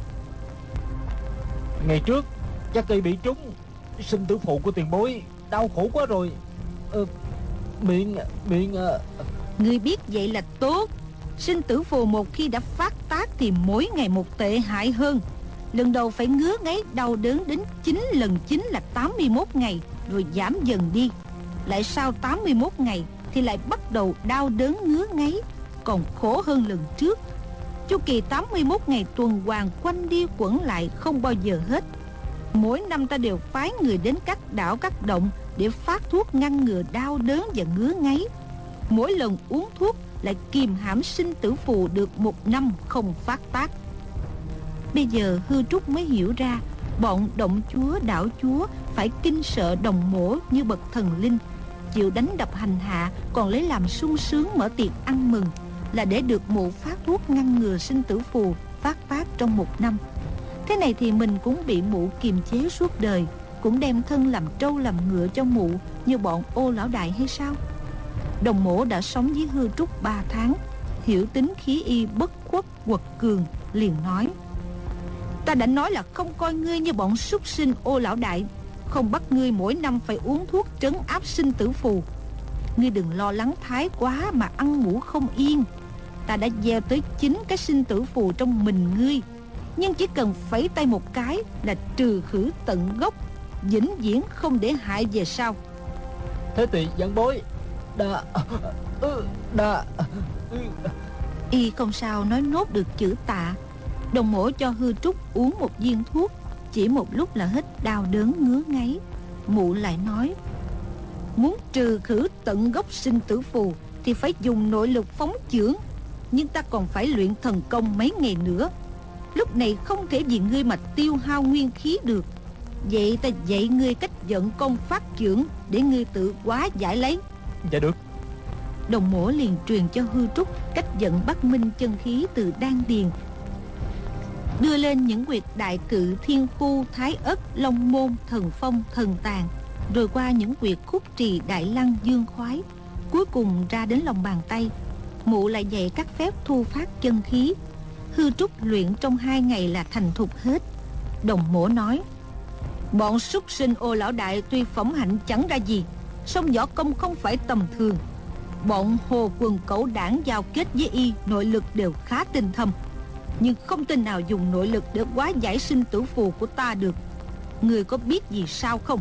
Ngày trước chắc y bị trúng sinh tử phụ của tiền bối, đau khổ quá rồi. Miệng miệng Ngươi biết vậy là tốt. Sinh tử phù một khi đã phát tác thì mỗi ngày một tệ hại hơn. Lần đầu phải ngứa ngáy đau đớn đến 9 lần 9 là 81 ngày, rồi giảm dần đi. Lại sau 81 ngày thì lại bắt đầu đau đớn ngứa ngáy, còn khổ hơn lần trước. Chu kỳ 81 ngày tuần hoàn quanh đi quẩn lại không bao giờ hết. Mỗi năm ta đều phái người đến các đảo các động để phát thuốc ngăn ngừa đau đớn và ngứa ngáy. Mỗi lần uống thuốc lại kìm hãm sinh tử phù được 1 năm không phát tác. Bây giờ Hư Trúc mới hiểu ra bọn động chúa đảo chúa phải kinh sợ Đồng Mổ như bậc thần linh, chịu đánh đập hành hạ, còn lấy làm sung sướng mở tiệc ăn mừng, là để được mụ phát thuốc ngăn ngừa sinh tử phù phát tác trong 1 năm. Thế này thì mình cũng bị mụ kiềm chế suốt đời, cũng đem thân làm trâu làm ngựa cho mụ như bọn Ô lão đại hay sao? Đồng Mổ đã sống với Hư Trúc 3 tháng, hiểu tính khí y bất khuất quật cường, liền nói: Ta đã nói là không coi ngươi như bọn súc sinh Ô lão đại, không bắt ngươi mỗi năm phải uống thuốc trấn áp sinh tử phù. Ngươi đừng lo lắng thái quá mà ăn ngủ không yên. Ta đã gieo tới 9 cái sinh tử phù trong mình ngươi, nhưng chỉ cần phẩy tay một cái là trừ khử tận gốc, vĩnh viễn không để hại về sau. Thế thì giảng bối đa. Y không sao nói nốt được chữ tạ. Đồng Mổ cho Hư Trúc uống một viên thuốc, chỉ một lúc là hết đau đớn ngứa ngáy. Mụ lại nói: Muốn trừ khử tận gốc sinh tử phù thì phải dùng nội lực phóng chưởng, nhưng ta còn phải luyện thần công mấy ngày nữa. Lúc này không thể vì ngươi mà tiêu hao nguyên khí được. Vậy ta dạy ngươi cách vận công phát chưởng để ngươi tự hóa giải lấy. Dạ được. Đồng Mổ liền truyền cho Hư Trúc cách vận Bắc Minh chân khí từ đan điền, đưa lên những huyệt đại cự, thiên khu, thái ất, long môn, thần phong, thần tàn, rồi qua những huyệt khúc trì, đại lăng, dương khoái, cuối cùng ra đến lòng bàn tay. Mụ lại dạy các phép thu phát chân khí. Hư Trúc luyện trong 2 ngày là thành thục hết. Đồng Mổ nói: Bọn súc sinh Ô lão đại tuy phẩm hạnh chẳng ra gì, song võ công không phải tầm thường. Bọn hồ quần cẩu đảng giao kết với y nội lực đều khá tinh thâm, nhưng không tin nào dùng nội lực để hóa giải sinh tử phù của ta được. Người có biết gì sao không?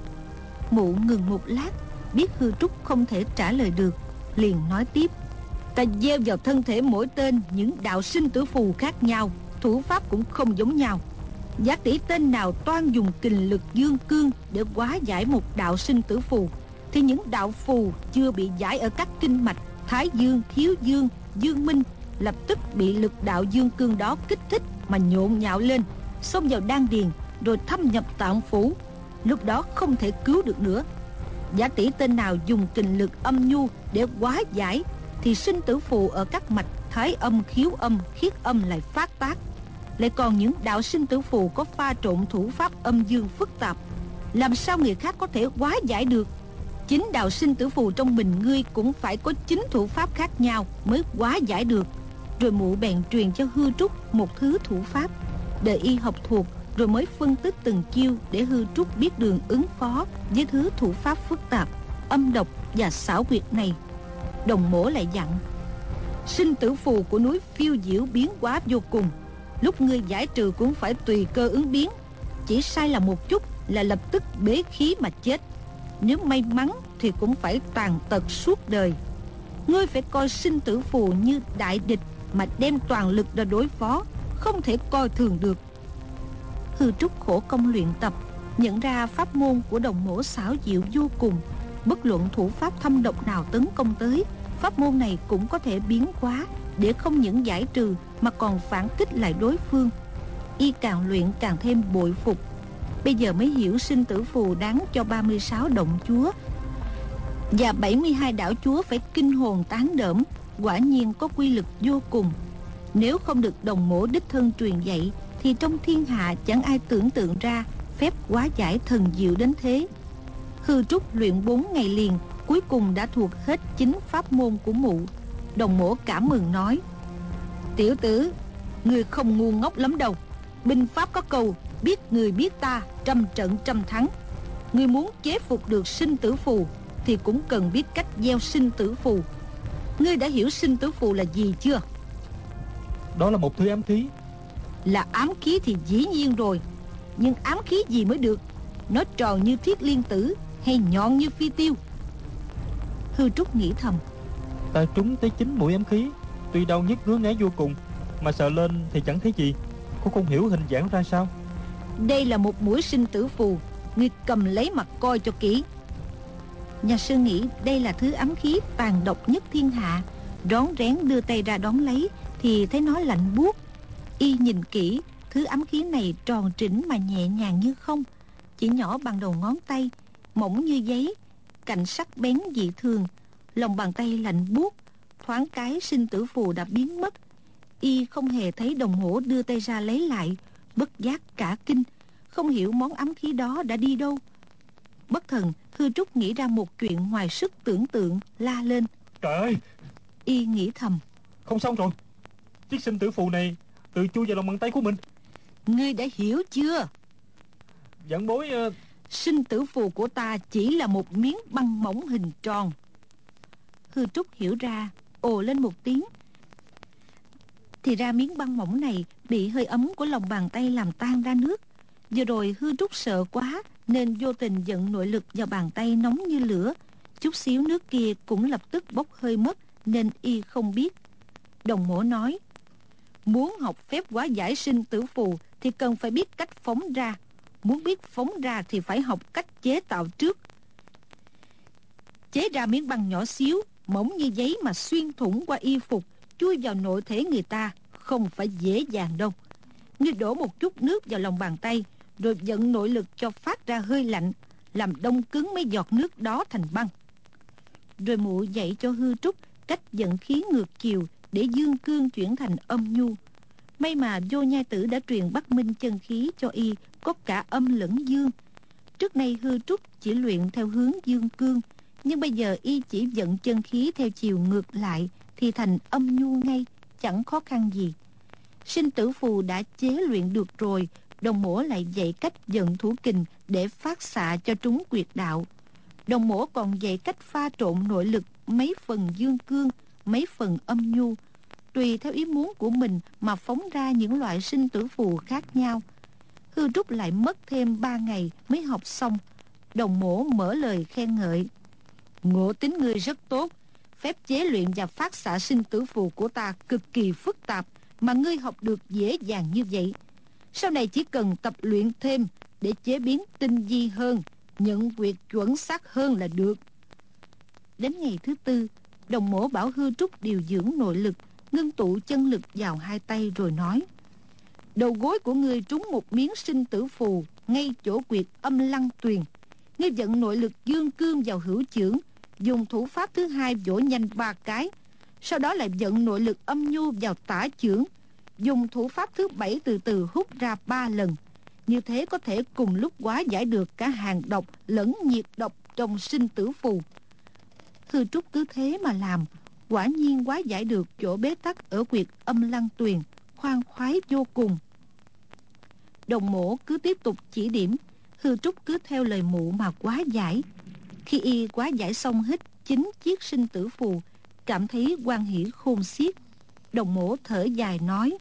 Mụ ngừng một lát, biết Hư Trúc không thể trả lời được, liền nói tiếp: Ta gieo vào thân thể mỗi tên những đạo sinh tử phù khác nhau, thủ pháp cũng không giống nhau. Giả tỷ tên nào toan dùng kình lực dương cương để hóa giải một đạo sinh tử phù, thì những đạo phù chưa bị giải ở các kinh mạch Thái Dương, Thiếu Dương, Dương Minh lập tức bị lực đạo dương cương đó kích thích mà nhộn nhạo lên, xông vào đan điền, rồi thâm nhập tạng phủ. Lúc đó không thể cứu được nữa. Giả tỷ tên nào dùng kình lực âm nhu để hóa giải, thì sinh tử phù ở các mạch Thái âm, Khiếu âm, Khiết âm lại phát tác. Lại còn những đạo sinh tử phù có pha trộn thủ pháp âm dương phức tạp, làm sao người khác có thể hóa giải được? 9 đạo sinh tử phù trong mình ngươi cũng phải có 9 thủ pháp khác nhau mới hóa giải được. Rồi mụ bèn truyền cho Hư Trúc một thứ thủ pháp, đợi y học thuộc rồi mới phân tích từng chiêu để Hư Trúc biết đường ứng phó với thứ thủ pháp phức tạp, âm độc và xảo quyệt này. Đồng Mổ lại dặn: Sinh tử phù của núi phiêu diễu biến hóa vô cùng, lúc ngươi giải trừ cũng phải tùy cơ ứng biến. Chỉ sai là một chút là lập tức bế khí mà chết. Nếu may mắn thì cũng phải tàn tật suốt đời. Ngươi phải coi sinh tử phù như đại địch mà đem toàn lực ra đối phó, không thể coi thường được. Hư Trúc khổ công luyện tập, nhận ra pháp môn của Đồng Mổ xảo diệu vô cùng. Bất luận thủ pháp thâm độc nào tấn công tới, pháp môn này cũng có thể biến hóa, để không những giải trừ mà còn phản kích lại đối phương. Y càng luyện càng thêm bội phục. Bây giờ mới hiểu sinh tử phù đáng cho 36 động chúa và 72 đảo chúa phải kinh hồn tán đỡm, quả nhiên có quy lực vô cùng. Nếu không được Đồng Mổ đích thân truyền dạy thì trong thiên hạ chẳng ai tưởng tượng ra phép hóa giải thần diệu đến thế. Hư Trúc luyện 4 ngày liền, cuối cùng đã thuộc hết 9 pháp môn của mụ. Đồng mổ cảm mừng nói: Tiểu tử, ngươi không ngu ngốc lắm đâu. Binh pháp có câu biết người biết ta, trăm trận trăm thắng. Ngươi muốn chế phục được sinh tử phù thì cũng cần biết cách gieo sinh tử phù. Ngươi đã hiểu sinh tử phù là gì chưa? Đó là một thứ ám khí. Là ám khí thì dĩ nhiên rồi. Nhưng ám khí gì mới được? Nó tròn như thiết liên tử hay nhọn như phi tiêu? Hư Trúc nghĩ thầm: Ta trúng tới 9 mũi ám khí, tuy đau nhức ngứa ngáy vô cùng, mà sờ lên thì chẳng thấy gì. Cô không hiểu hình dáng ra sao? Đây là một mũi sinh tử phù, ngươi cầm lấy mà coi cho kỹ. Nhà sư nghĩ đây là thứ ám khí tàn độc nhất thiên hạ, rón rén đưa tay ra đón lấy thì thấy nó lạnh buốt. Y nhìn kỹ, thứ ám khí này tròn trĩnh mà nhẹ nhàng như không, chỉ nhỏ bằng đầu ngón tay, mỏng như giấy, cạnh sắc bén dị thường. Lòng bàn tay lạnh buốt, thoáng cái sinh tử phù đã biến mất. Y không hề thấy đồng hổ đưa tay ra lấy lại, bất giác cả kinh, không hiểu món ám khí đó đã đi đâu. Bất thần, Hư Trúc nghĩ ra một chuyện ngoài sức tưởng tượng, la lên: Trời ơi! Y nghĩ thầm: Không xong rồi. Chiếc sinh tử phù này tự chui vào lòng bàn tay của mình. Ngươi đã hiểu chưa? Vãn bối Sinh tử phù của ta chỉ là một miếng băng mỏng hình tròn. Hư Trúc hiểu ra, ồ lên một tiếng. Thì ra miếng băng mỏng này bị hơi ấm của lòng bàn tay làm tan ra nước. Vừa rồi Hư Trúc sợ quá nên vô tình dẫn nội lực vào bàn tay nóng như lửa. Chút xíu nước kia cũng lập tức bốc hơi mất, nên y không biết. Đồng mổ nói: Muốn học phép hóa giải sinh tử phù thì cần phải biết cách phóng ra. Muốn biết phóng ra thì phải học cách chế tạo trước. Chế ra miếng băng nhỏ xíu, mỏng như giấy mà xuyên thủng qua y phục, chui vào nội thể người ta không phải dễ dàng đâu. Ngươi đổ một chút nước vào lòng bàn tay, rồi vận nội lực cho phát ra hơi lạnh, làm đông cứng mấy giọt nước đó thành băng. Rồi mụ dạy cho Hư Trúc cách vận khí ngược chiều để dương cương chuyển thành âm nhu. May mà Vô Nhai Tử đã truyền Bắc Minh chân khí cho y có cả âm lẫn dương. Trước nay Hư Trúc chỉ luyện theo hướng dương cương, nhưng bây giờ y chỉ vận chân khí theo chiều ngược lại thì thành âm nhu ngay, chẳng khó khăn gì. Sinh tử phù đã chế luyện được rồi, đồng mổ lại dạy cách vận thủ kình để phát xạ cho trúng quyệt đạo. Đồng mổ còn dạy cách pha trộn nội lực mấy phần dương cương, mấy phần âm nhu, tùy theo ý muốn của mình mà phóng ra những loại sinh tử phù khác nhau. Hư Trúc lại mất thêm 3 ngày mới học xong. Đồng mổ mở lời khen ngợi: Ngộ tính ngươi rất tốt. Phép chế luyện và phát xạ sinh tử phù của ta cực kỳ phức tạp, mà ngươi học được dễ dàng như vậy. Sau này chỉ cần tập luyện thêm để chế biến tinh vi hơn, nhận quyệt chuẩn xác hơn là được. Đến ngày thứ tư, đồng mổ bảo Hư Trúc điều dưỡng nội lực, ngưng tụ chân lực vào hai tay rồi nói: Đầu gối của ngươi trúng một miếng sinh tử phù ngay chỗ quyệt âm lăng tuyền. Ngươi vận nội lực dương cương vào hữu chưởng, dùng thủ pháp thứ hai vỗ nhanh 3 cái. Sau đó lại vận nội lực âm nhu vào tả chưởng, dùng thủ pháp thứ 7 từ từ hút ra 3 lần. Như thế có thể cùng lúc hóa giải được cả hàn độc lẫn nhiệt độc trong sinh tử phù. Hư Trúc cứ thế mà làm, quả nhiên hóa giải được chỗ bế tắc ở quyệt âm lăng tuyền, khoan khoái vô cùng. Đồng mổ cứ tiếp tục chỉ điểm, Hư Trúc cứ theo lời mụ mà hóa giải. Khi y hóa giải xong hết 9 chiếc sinh tử phù, cảm thấy hoan hỉ khôn xiết. Đồng mổ thở dài nói: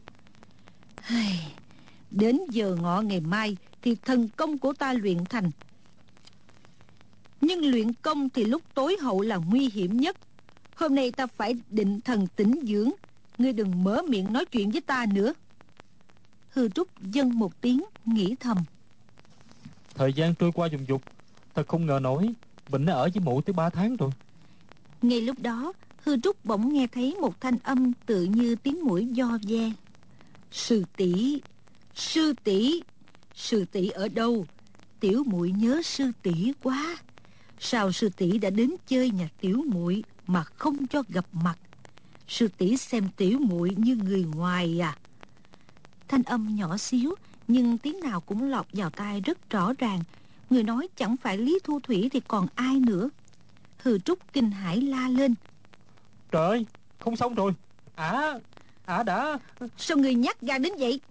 Đến giờ ngọ ngày mai thì thần công của ta luyện thành. Nhưng luyện công thì lúc tối hậu là nguy hiểm nhất. Hôm nay ta phải định thần tĩnh dưỡng, ngươi đừng mở miệng nói chuyện với ta nữa. Hư Trúc dâng một tiếng, nghĩ thầm: Thời gian trôi qua dùng dục, thật không ngờ nổi bệnh nó ở với mụ tới 3 tháng rồi. Ngay lúc đó, Hư Trúc bỗng nghe thấy một thanh âm tự như tiếng muỗi vo ve. Sư tỷ, sư tỷ, sư tỷ ở đâu? Tiểu muội nhớ sư tỷ quá. Sao sư tỷ đã đến chơi nhà tiểu muội mà không cho gặp mặt? Sư tỷ xem tiểu muội như người ngoài à? Thanh âm nhỏ xíu, nhưng tiếng nào cũng lọt vào tai rất rõ ràng. Người nói chẳng phải Lý Thu Thủy thì còn ai nữa. Hư Trúc kinh hãi la lên: Trời ơi, không xong rồi. Ả Ả đã Sao người nhát gan đến vậy?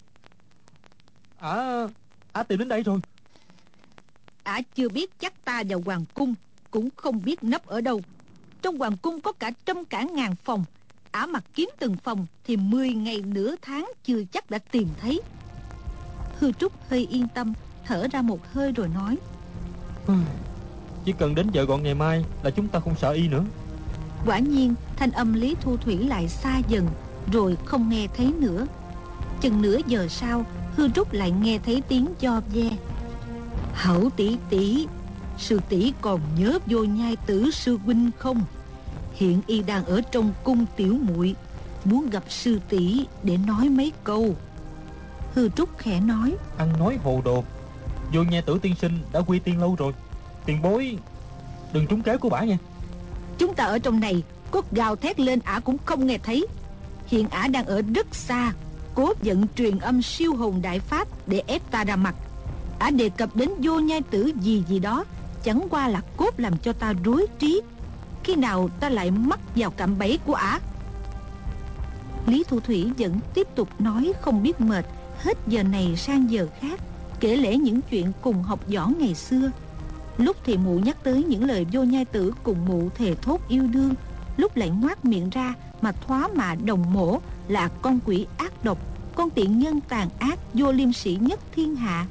Ả Ả tìm đến đây rồi. Ả chưa biết chắc ta vào hoàng cung, cũng không biết nấp ở đâu. Trong hoàng cung có cả trăm cả ngàn phòng. Ả mà kiếm từng phòng thì 10 ngày nửa tháng chưa chắc đã tìm thấy. Hư Trúc hơi yên tâm, thở ra một hơi rồi nói: Chỉ cần đến giờ gọn ngày mai là chúng ta không sợ y nữa. Quả nhiên thanh âm Lý Thu Thủy lại xa dần, rồi không nghe thấy nữa. Chừng nửa giờ sau, Hư Trúc lại nghe thấy tiếng do ve: Hảo tỷ tỷ, sư tỷ còn nhớ Vô Nhai Tử sư huynh không? Hiện y đang ở trong cung tiểu muội, muốn gặp sư tỷ để nói mấy câu. Hư Trúc khẽ nói: Ăn nói hồ đồ. Vô Nhai Tử tiên sinh đã quy tiên lâu rồi. Tiền bối đừng trúng kế của bả nha. Chúng ta ở trong này, có gào thét lên ả cũng không nghe thấy. Hiện ả đang ở rất xa, cố vận truyền âm siêu hồn đại pháp để ép ta ra mặt. Ả đề cập đến Vô Nhai Tử gì gì đó, chẳng qua là cốt làm cho ta rối trí. Khi nào ta lại mắc vào cạm bẫy của ả? Lý Thu Thủy vẫn tiếp tục nói không biết mệt, hết giờ này sang giờ khác, kể lể những chuyện cùng học võ ngày xưa. Lúc thì mụ nhắc tới những lời Vô Nhai Tử cùng mụ thề thốt yêu đương, lúc lại ngoác miệng ra mà thoá mạ Đồng Mỗ là con quỷ ác độc, con tiện nhân tàn ác vô liêm sĩ nhất thiên hạ.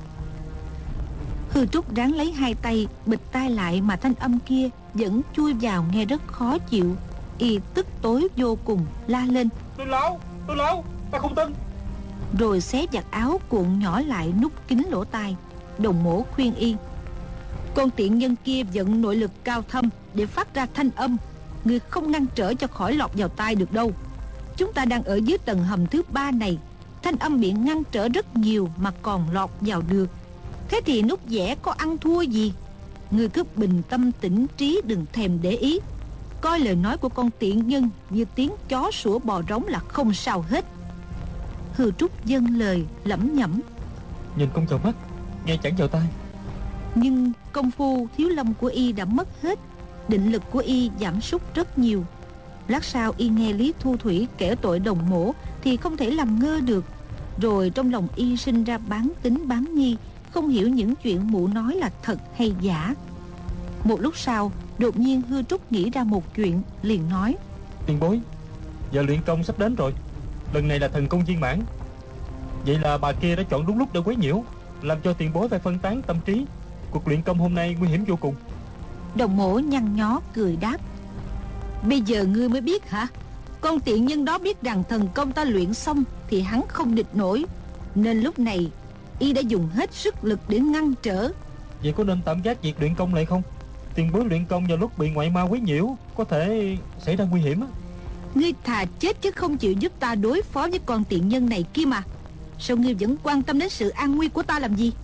Hư Trúc ráng lấy hai tay bịt tai lại, mà thanh âm kia vẫn chui vào nghe rất khó chịu. Y tức tối vô cùng, la lên: Tôi lão, ta không tin. Rồi xé giặt áo cuộn nhỏ lại nút kín lỗ tai. Đồng Mỗ khuyên y: Con tiện nhân kia vận nội lực cao thâm để phát ra thanh âm, người không ngăn trở cho khỏi lọt vào tai được đâu. Chúng ta đang ở dưới tầng hầm thứ 3 này, thanh âm bị ngăn trở rất nhiều mà còn lọt vào được. Thế thì nút vẽ có ăn thua gì? Người cứ bình tâm tĩnh trí, đừng thèm để ý. Coi lời nói của con tiện nhân như tiếng chó sủa bò rống là không sao hết. Hư Trúc dâng lời lẩm nhẩm: Nhìn không vào mắt, nghe chẳng vào tai. Nhưng công phu thiếu lâm của y đã mất hết, định lực của y giảm sút rất nhiều. Lát sau y nghe Lý Thu Thủy kể tội Đồng Mỗ thì không thể làm ngơ được. Rồi trong lòng y sinh ra bán tính bán nghi, không hiểu những chuyện mụ nói là thật hay giả. Một lúc sau, đột nhiên Hư Trúc nghĩ ra một chuyện, liền nói: Tiền bối, giờ luyện công sắp đến rồi. Lần này là thần công viên mãn. Vậy là bà kia đã chọn đúng lúc để quấy nhiễu, làm cho tiền bối phải phân tán tâm trí. Cuộc luyện công hôm nay nguy hiểm vô cùng. Đồng Mỗ nhăn nhó cười đáp: Bây giờ ngươi mới biết hả? Con tiện nhân đó biết rằng thần công ta luyện xong thì hắn không địch nổi, nên lúc này y đã dùng hết sức lực để ngăn trở. Vậy có nên tạm gác việc luyện công lại không? Tiền bối luyện công vào lúc bị ngoại ma quấy nhiễu, có thể xảy ra nguy hiểm á. Ngươi thà chết chứ không chịu giúp ta đối phó với con tiện nhân này kia mà. Sao ngươi vẫn quan tâm đến sự an nguy của ta làm gì?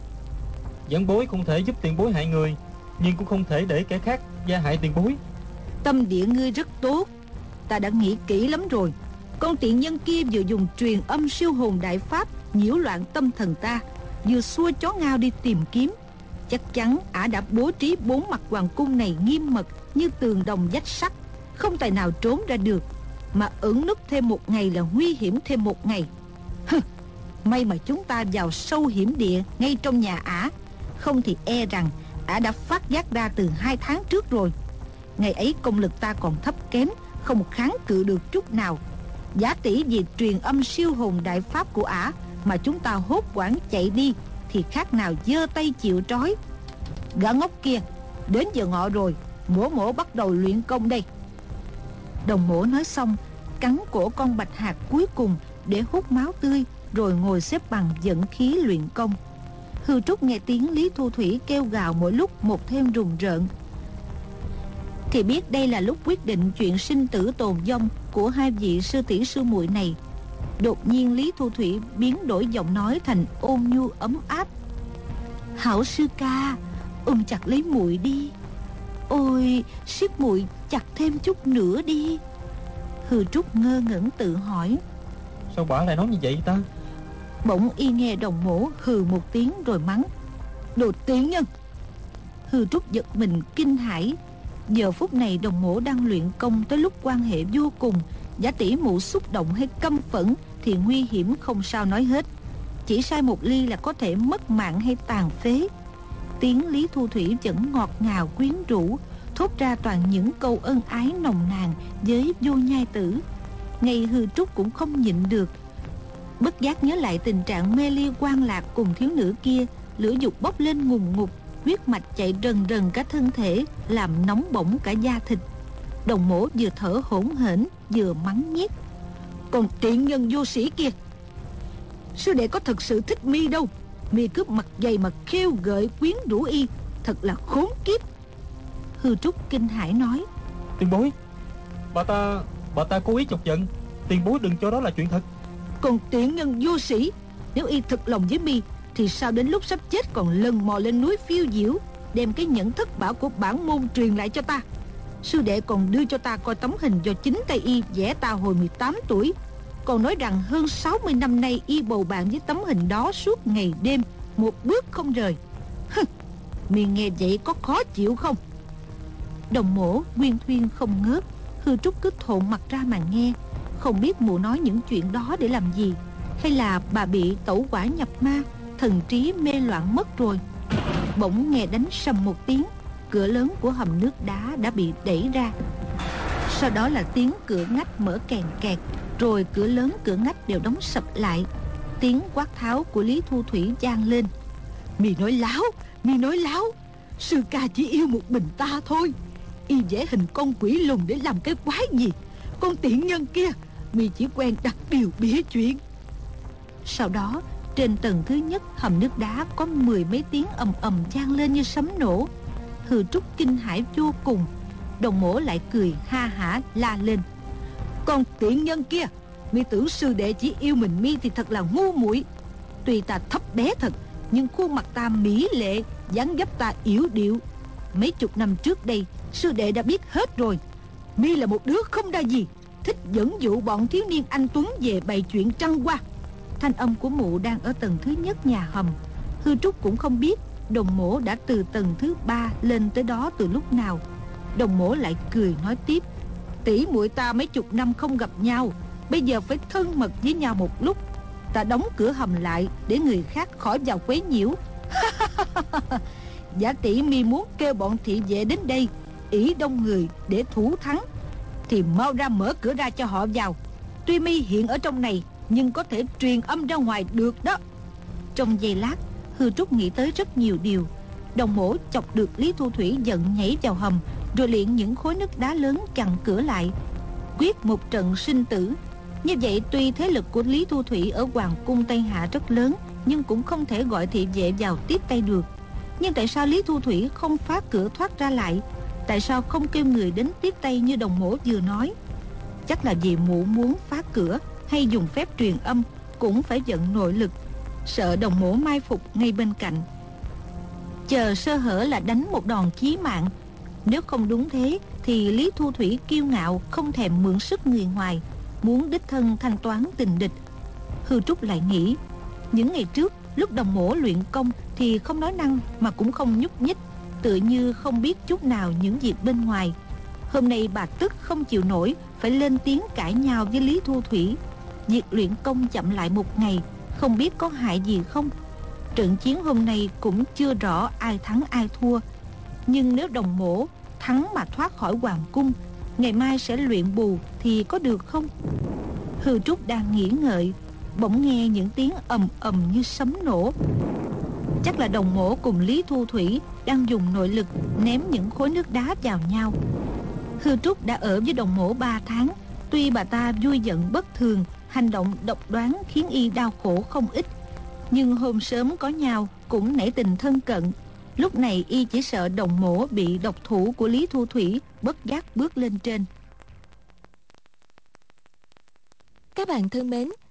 Giảng bối không thể giúp tiền bối hại người, nhưng cũng không thể để kẻ khác gia hại tiền bối. Tâm địa ngươi rất tốt, ta đã nghĩ kỹ lắm rồi. Con tiện nhân kia vừa dùng truyền âm siêu hồn đại pháp nhiễu loạn tâm thần ta, vừa xua chó ngao đi tìm kiếm. Chắc chắn ả đã bố trí 4 mặt hoàng cung này nghiêm mật như tường đồng vách sắt, không tài nào trốn ra được. Mà ẩn núp thêm một ngày là nguy hiểm thêm một ngày. Hừ, may mà chúng ta vào sâu hiểm địa ngay trong nhà ả, không thì e rằng ả đã phát giác ra từ 2 tháng trước rồi. Ngày ấy công lực ta còn thấp kém, không kháng cự được chút nào. Giả tỷ vì truyền âm siêu hồn đại pháp của ả mà chúng ta hốt hoảng chạy đi thì khác nào giơ tay chịu trói. Gã ngốc kia, đến giờ ngọ rồi, mỗ bắt đầu luyện công đây. Đồng Mỗ nói xong, cắn cổ con bạch hạc cuối cùng để hút máu tươi, rồi ngồi xếp bằng dẫn khí luyện công. Hư Trúc nghe tiếng Lý Thu Thủy kêu gào mỗi lúc một thêm rùng rợn, thì biết đây là lúc quyết định chuyện sinh tử tồn vong của hai vị sư tỷ sư muội này. Đột nhiên Lý Thu Thủy biến đổi giọng nói thành ôn nhu ấm áp: Hảo sư ca, ôm chặt lấy muội đi. Ôi, siết muội chặt thêm chút nữa đi. Hư Trúc ngơ ngẩn tự hỏi: Sao bả lại nói như vậy ta? Bỗng y nghe đồng mổ hừ một tiếng rồi mắng: "Đồ tiện nhân!" Hư Trúc giật mình kinh hãi. Giờ phút này đồng mổ đang luyện công tới lúc quan hệ vô cùng, giả tỷ mụ xúc động hay căm phẫn thì nguy hiểm không sao nói hết. Chỉ sai một ly là có thể mất mạng hay tàn phế. Tiếng Lý Thu Thủy vẫn ngọt ngào quyến rũ, thốt ra toàn những câu ân ái nồng nàn với Vô Nhai Tử. Ngay Hư Trúc cũng không nhịn được, bất giác nhớ lại tình trạng mê ly quan lạc cùng thiếu nữ kia. Lửa dục bốc lên ngùn ngụt, huyết mạch chạy rần rần cả thân thể, làm nóng bỏng cả da thịt. Đồng mổ vừa thở hổn hển vừa mắng nhiếc: "Còn tiện nhân vô sĩ kia, sư đệ có thật sự thích mi đâu. Mi cứ mặt dày mà khêu gợi quyến rũ y, thật là khốn kiếp." Hư Trúc kinh hãi nói: Tiền bối, bà ta cố ý chọc giận, tiền bối đừng cho đó là chuyện thật. "Còn tiện nhân vô sĩ, nếu y thực lòng với mi thì sao đến lúc sắp chết còn lần mò lên núi phiêu diễu, đem cái nhẫn thất bảo của bản môn truyền lại cho ta. Sư đệ còn đưa cho ta coi tấm hình do chính tay y vẽ ta hồi 18 tuổi, còn nói rằng hơn 60 năm nay y bầu bạn với tấm hình đó suốt ngày đêm, một bước không rời. Hừ, mi nghe vậy có khó chịu không?" Đồng mổ nguyên thuyên không ngớt. Hư Trúc cứ thộn mặt ra mà nghe, không biết mụ nói những chuyện đó để làm gì, hay là bà bị tẩu hỏa nhập ma, thần trí mê loạn mất rồi. Bỗng nghe đánh sầm một tiếng, cửa lớn của hầm nước đá đã bị đẩy ra. Sau đó là tiếng cửa ngách mở kèn kẹt, rồi cửa lớn cửa ngách đều đóng sập lại. Tiếng quát tháo của Lý Thu Thủy vang lên: "Mi nói láo, sư ca chỉ yêu một mình ta thôi. Y vẽ hình con quỷ lùn để làm cái quái gì? Con tiện nhân kia, mi chỉ quen đặt điều bịa chuyện." Sau đó trên tầng thứ nhất hầm nước đá có 10 mấy tiếng ầm ầm vang lên như sấm nổ. Hư Trúc kinh hãi vô cùng. Đồng mổ lại cười ha hả la lên: "Con tiện nhân kia, mi tưởng sư đệ chỉ yêu mình mi thì thật là ngu muội. Tuy ta thấp bé thật, nhưng khuôn mặt ta mỹ lệ, dáng dấp ta yểu điệu. Mấy chục năm trước đây, sư đệ đã biết hết rồi. Mi là một đứa không đa gì, thích dẫn dụ bọn thiếu niên anh tuấn về bày chuyện trăng hoa." Thanh âm của mụ đang ở tầng thứ nhất nhà hầm. Hư Trúc cũng không biết đồng mổ đã từ tầng thứ 3 lên tới đó từ lúc nào. Đồng mổ lại cười nói tiếp: "Tỷ muội ta mấy chục năm không gặp nhau, bây giờ phải thân mật với nhau một lúc. Ta đóng cửa hầm lại để người khác khỏi vào quấy nhiễu. Giả tỷ mi muốn kêu bọn thị vệ đến đây ỷ đông người để thủ thắng, thì mau ra mở cửa ra cho họ vào. Tuy mi hiện ở trong này, nhưng có thể truyền âm ra ngoài được đó." Trong giây lát, Hư Trúc nghĩ tới rất nhiều điều. Đồng mổ chọc được Lý Thu Thủy giận nhảy vào hầm, rồi liền những khối nước đá lớn chặn cửa lại, quyết một trận sinh tử. Như vậy tuy thế lực của Lý Thu Thủy ở Hoàng cung Tây Hạ rất lớn, nhưng cũng không thể gọi thị vệ vào tiếp tay được. Nhưng tại sao Lý Thu Thủy không phá cửa thoát ra lại? Tại sao không kêu người đến tiếp tay như đồng mổ vừa nói? Chắc là vì mụ muốn phá cửa hay dùng phép truyền âm cũng phải vận nội lực, sợ đồng mổ mai phục ngay bên cạnh, chờ sơ hở là đánh một đòn chí mạng. Nếu không đúng thế thì Lý Thu Thủy kiêu ngạo không thèm mượn sức người ngoài, muốn đích thân thanh toán tình địch. Hư Trúc lại nghĩ, những ngày trước lúc đồng mổ luyện công thì không nói năng mà cũng không nhúc nhích, tựa như không biết chút nào những việc bên ngoài. Hôm nay bà tức không chịu nổi, phải lên tiếng cãi nhau với Lý Thu Thủy. Việc luyện công chậm lại một ngày, không biết có hại gì không. Trận chiến hôm nay cũng chưa rõ ai thắng ai thua, nhưng nếu đồng mổ thắng mà thoát khỏi hoàng cung, ngày mai sẽ luyện bù thì có được không? Hư Trúc đang nghĩ ngợi, bỗng nghe những tiếng ầm ầm như sấm nổ. Chắc là đồng mổ cùng Lý Thu Thủy đang dùng nội lực ném những khối nước đá vào nhau. Hư Trúc đã ở với đồng mổ 3 tháng, tuy bà ta vui giận bất thường, hành động độc đoán khiến y đau khổ không ít, nhưng hôm sớm có nhau cũng nảy tình thân cận. Lúc này y chỉ sợ đồng mổ bị độc thủ của Lý Thu Thủy bất giác bước lên trên. Các bạn thân mến,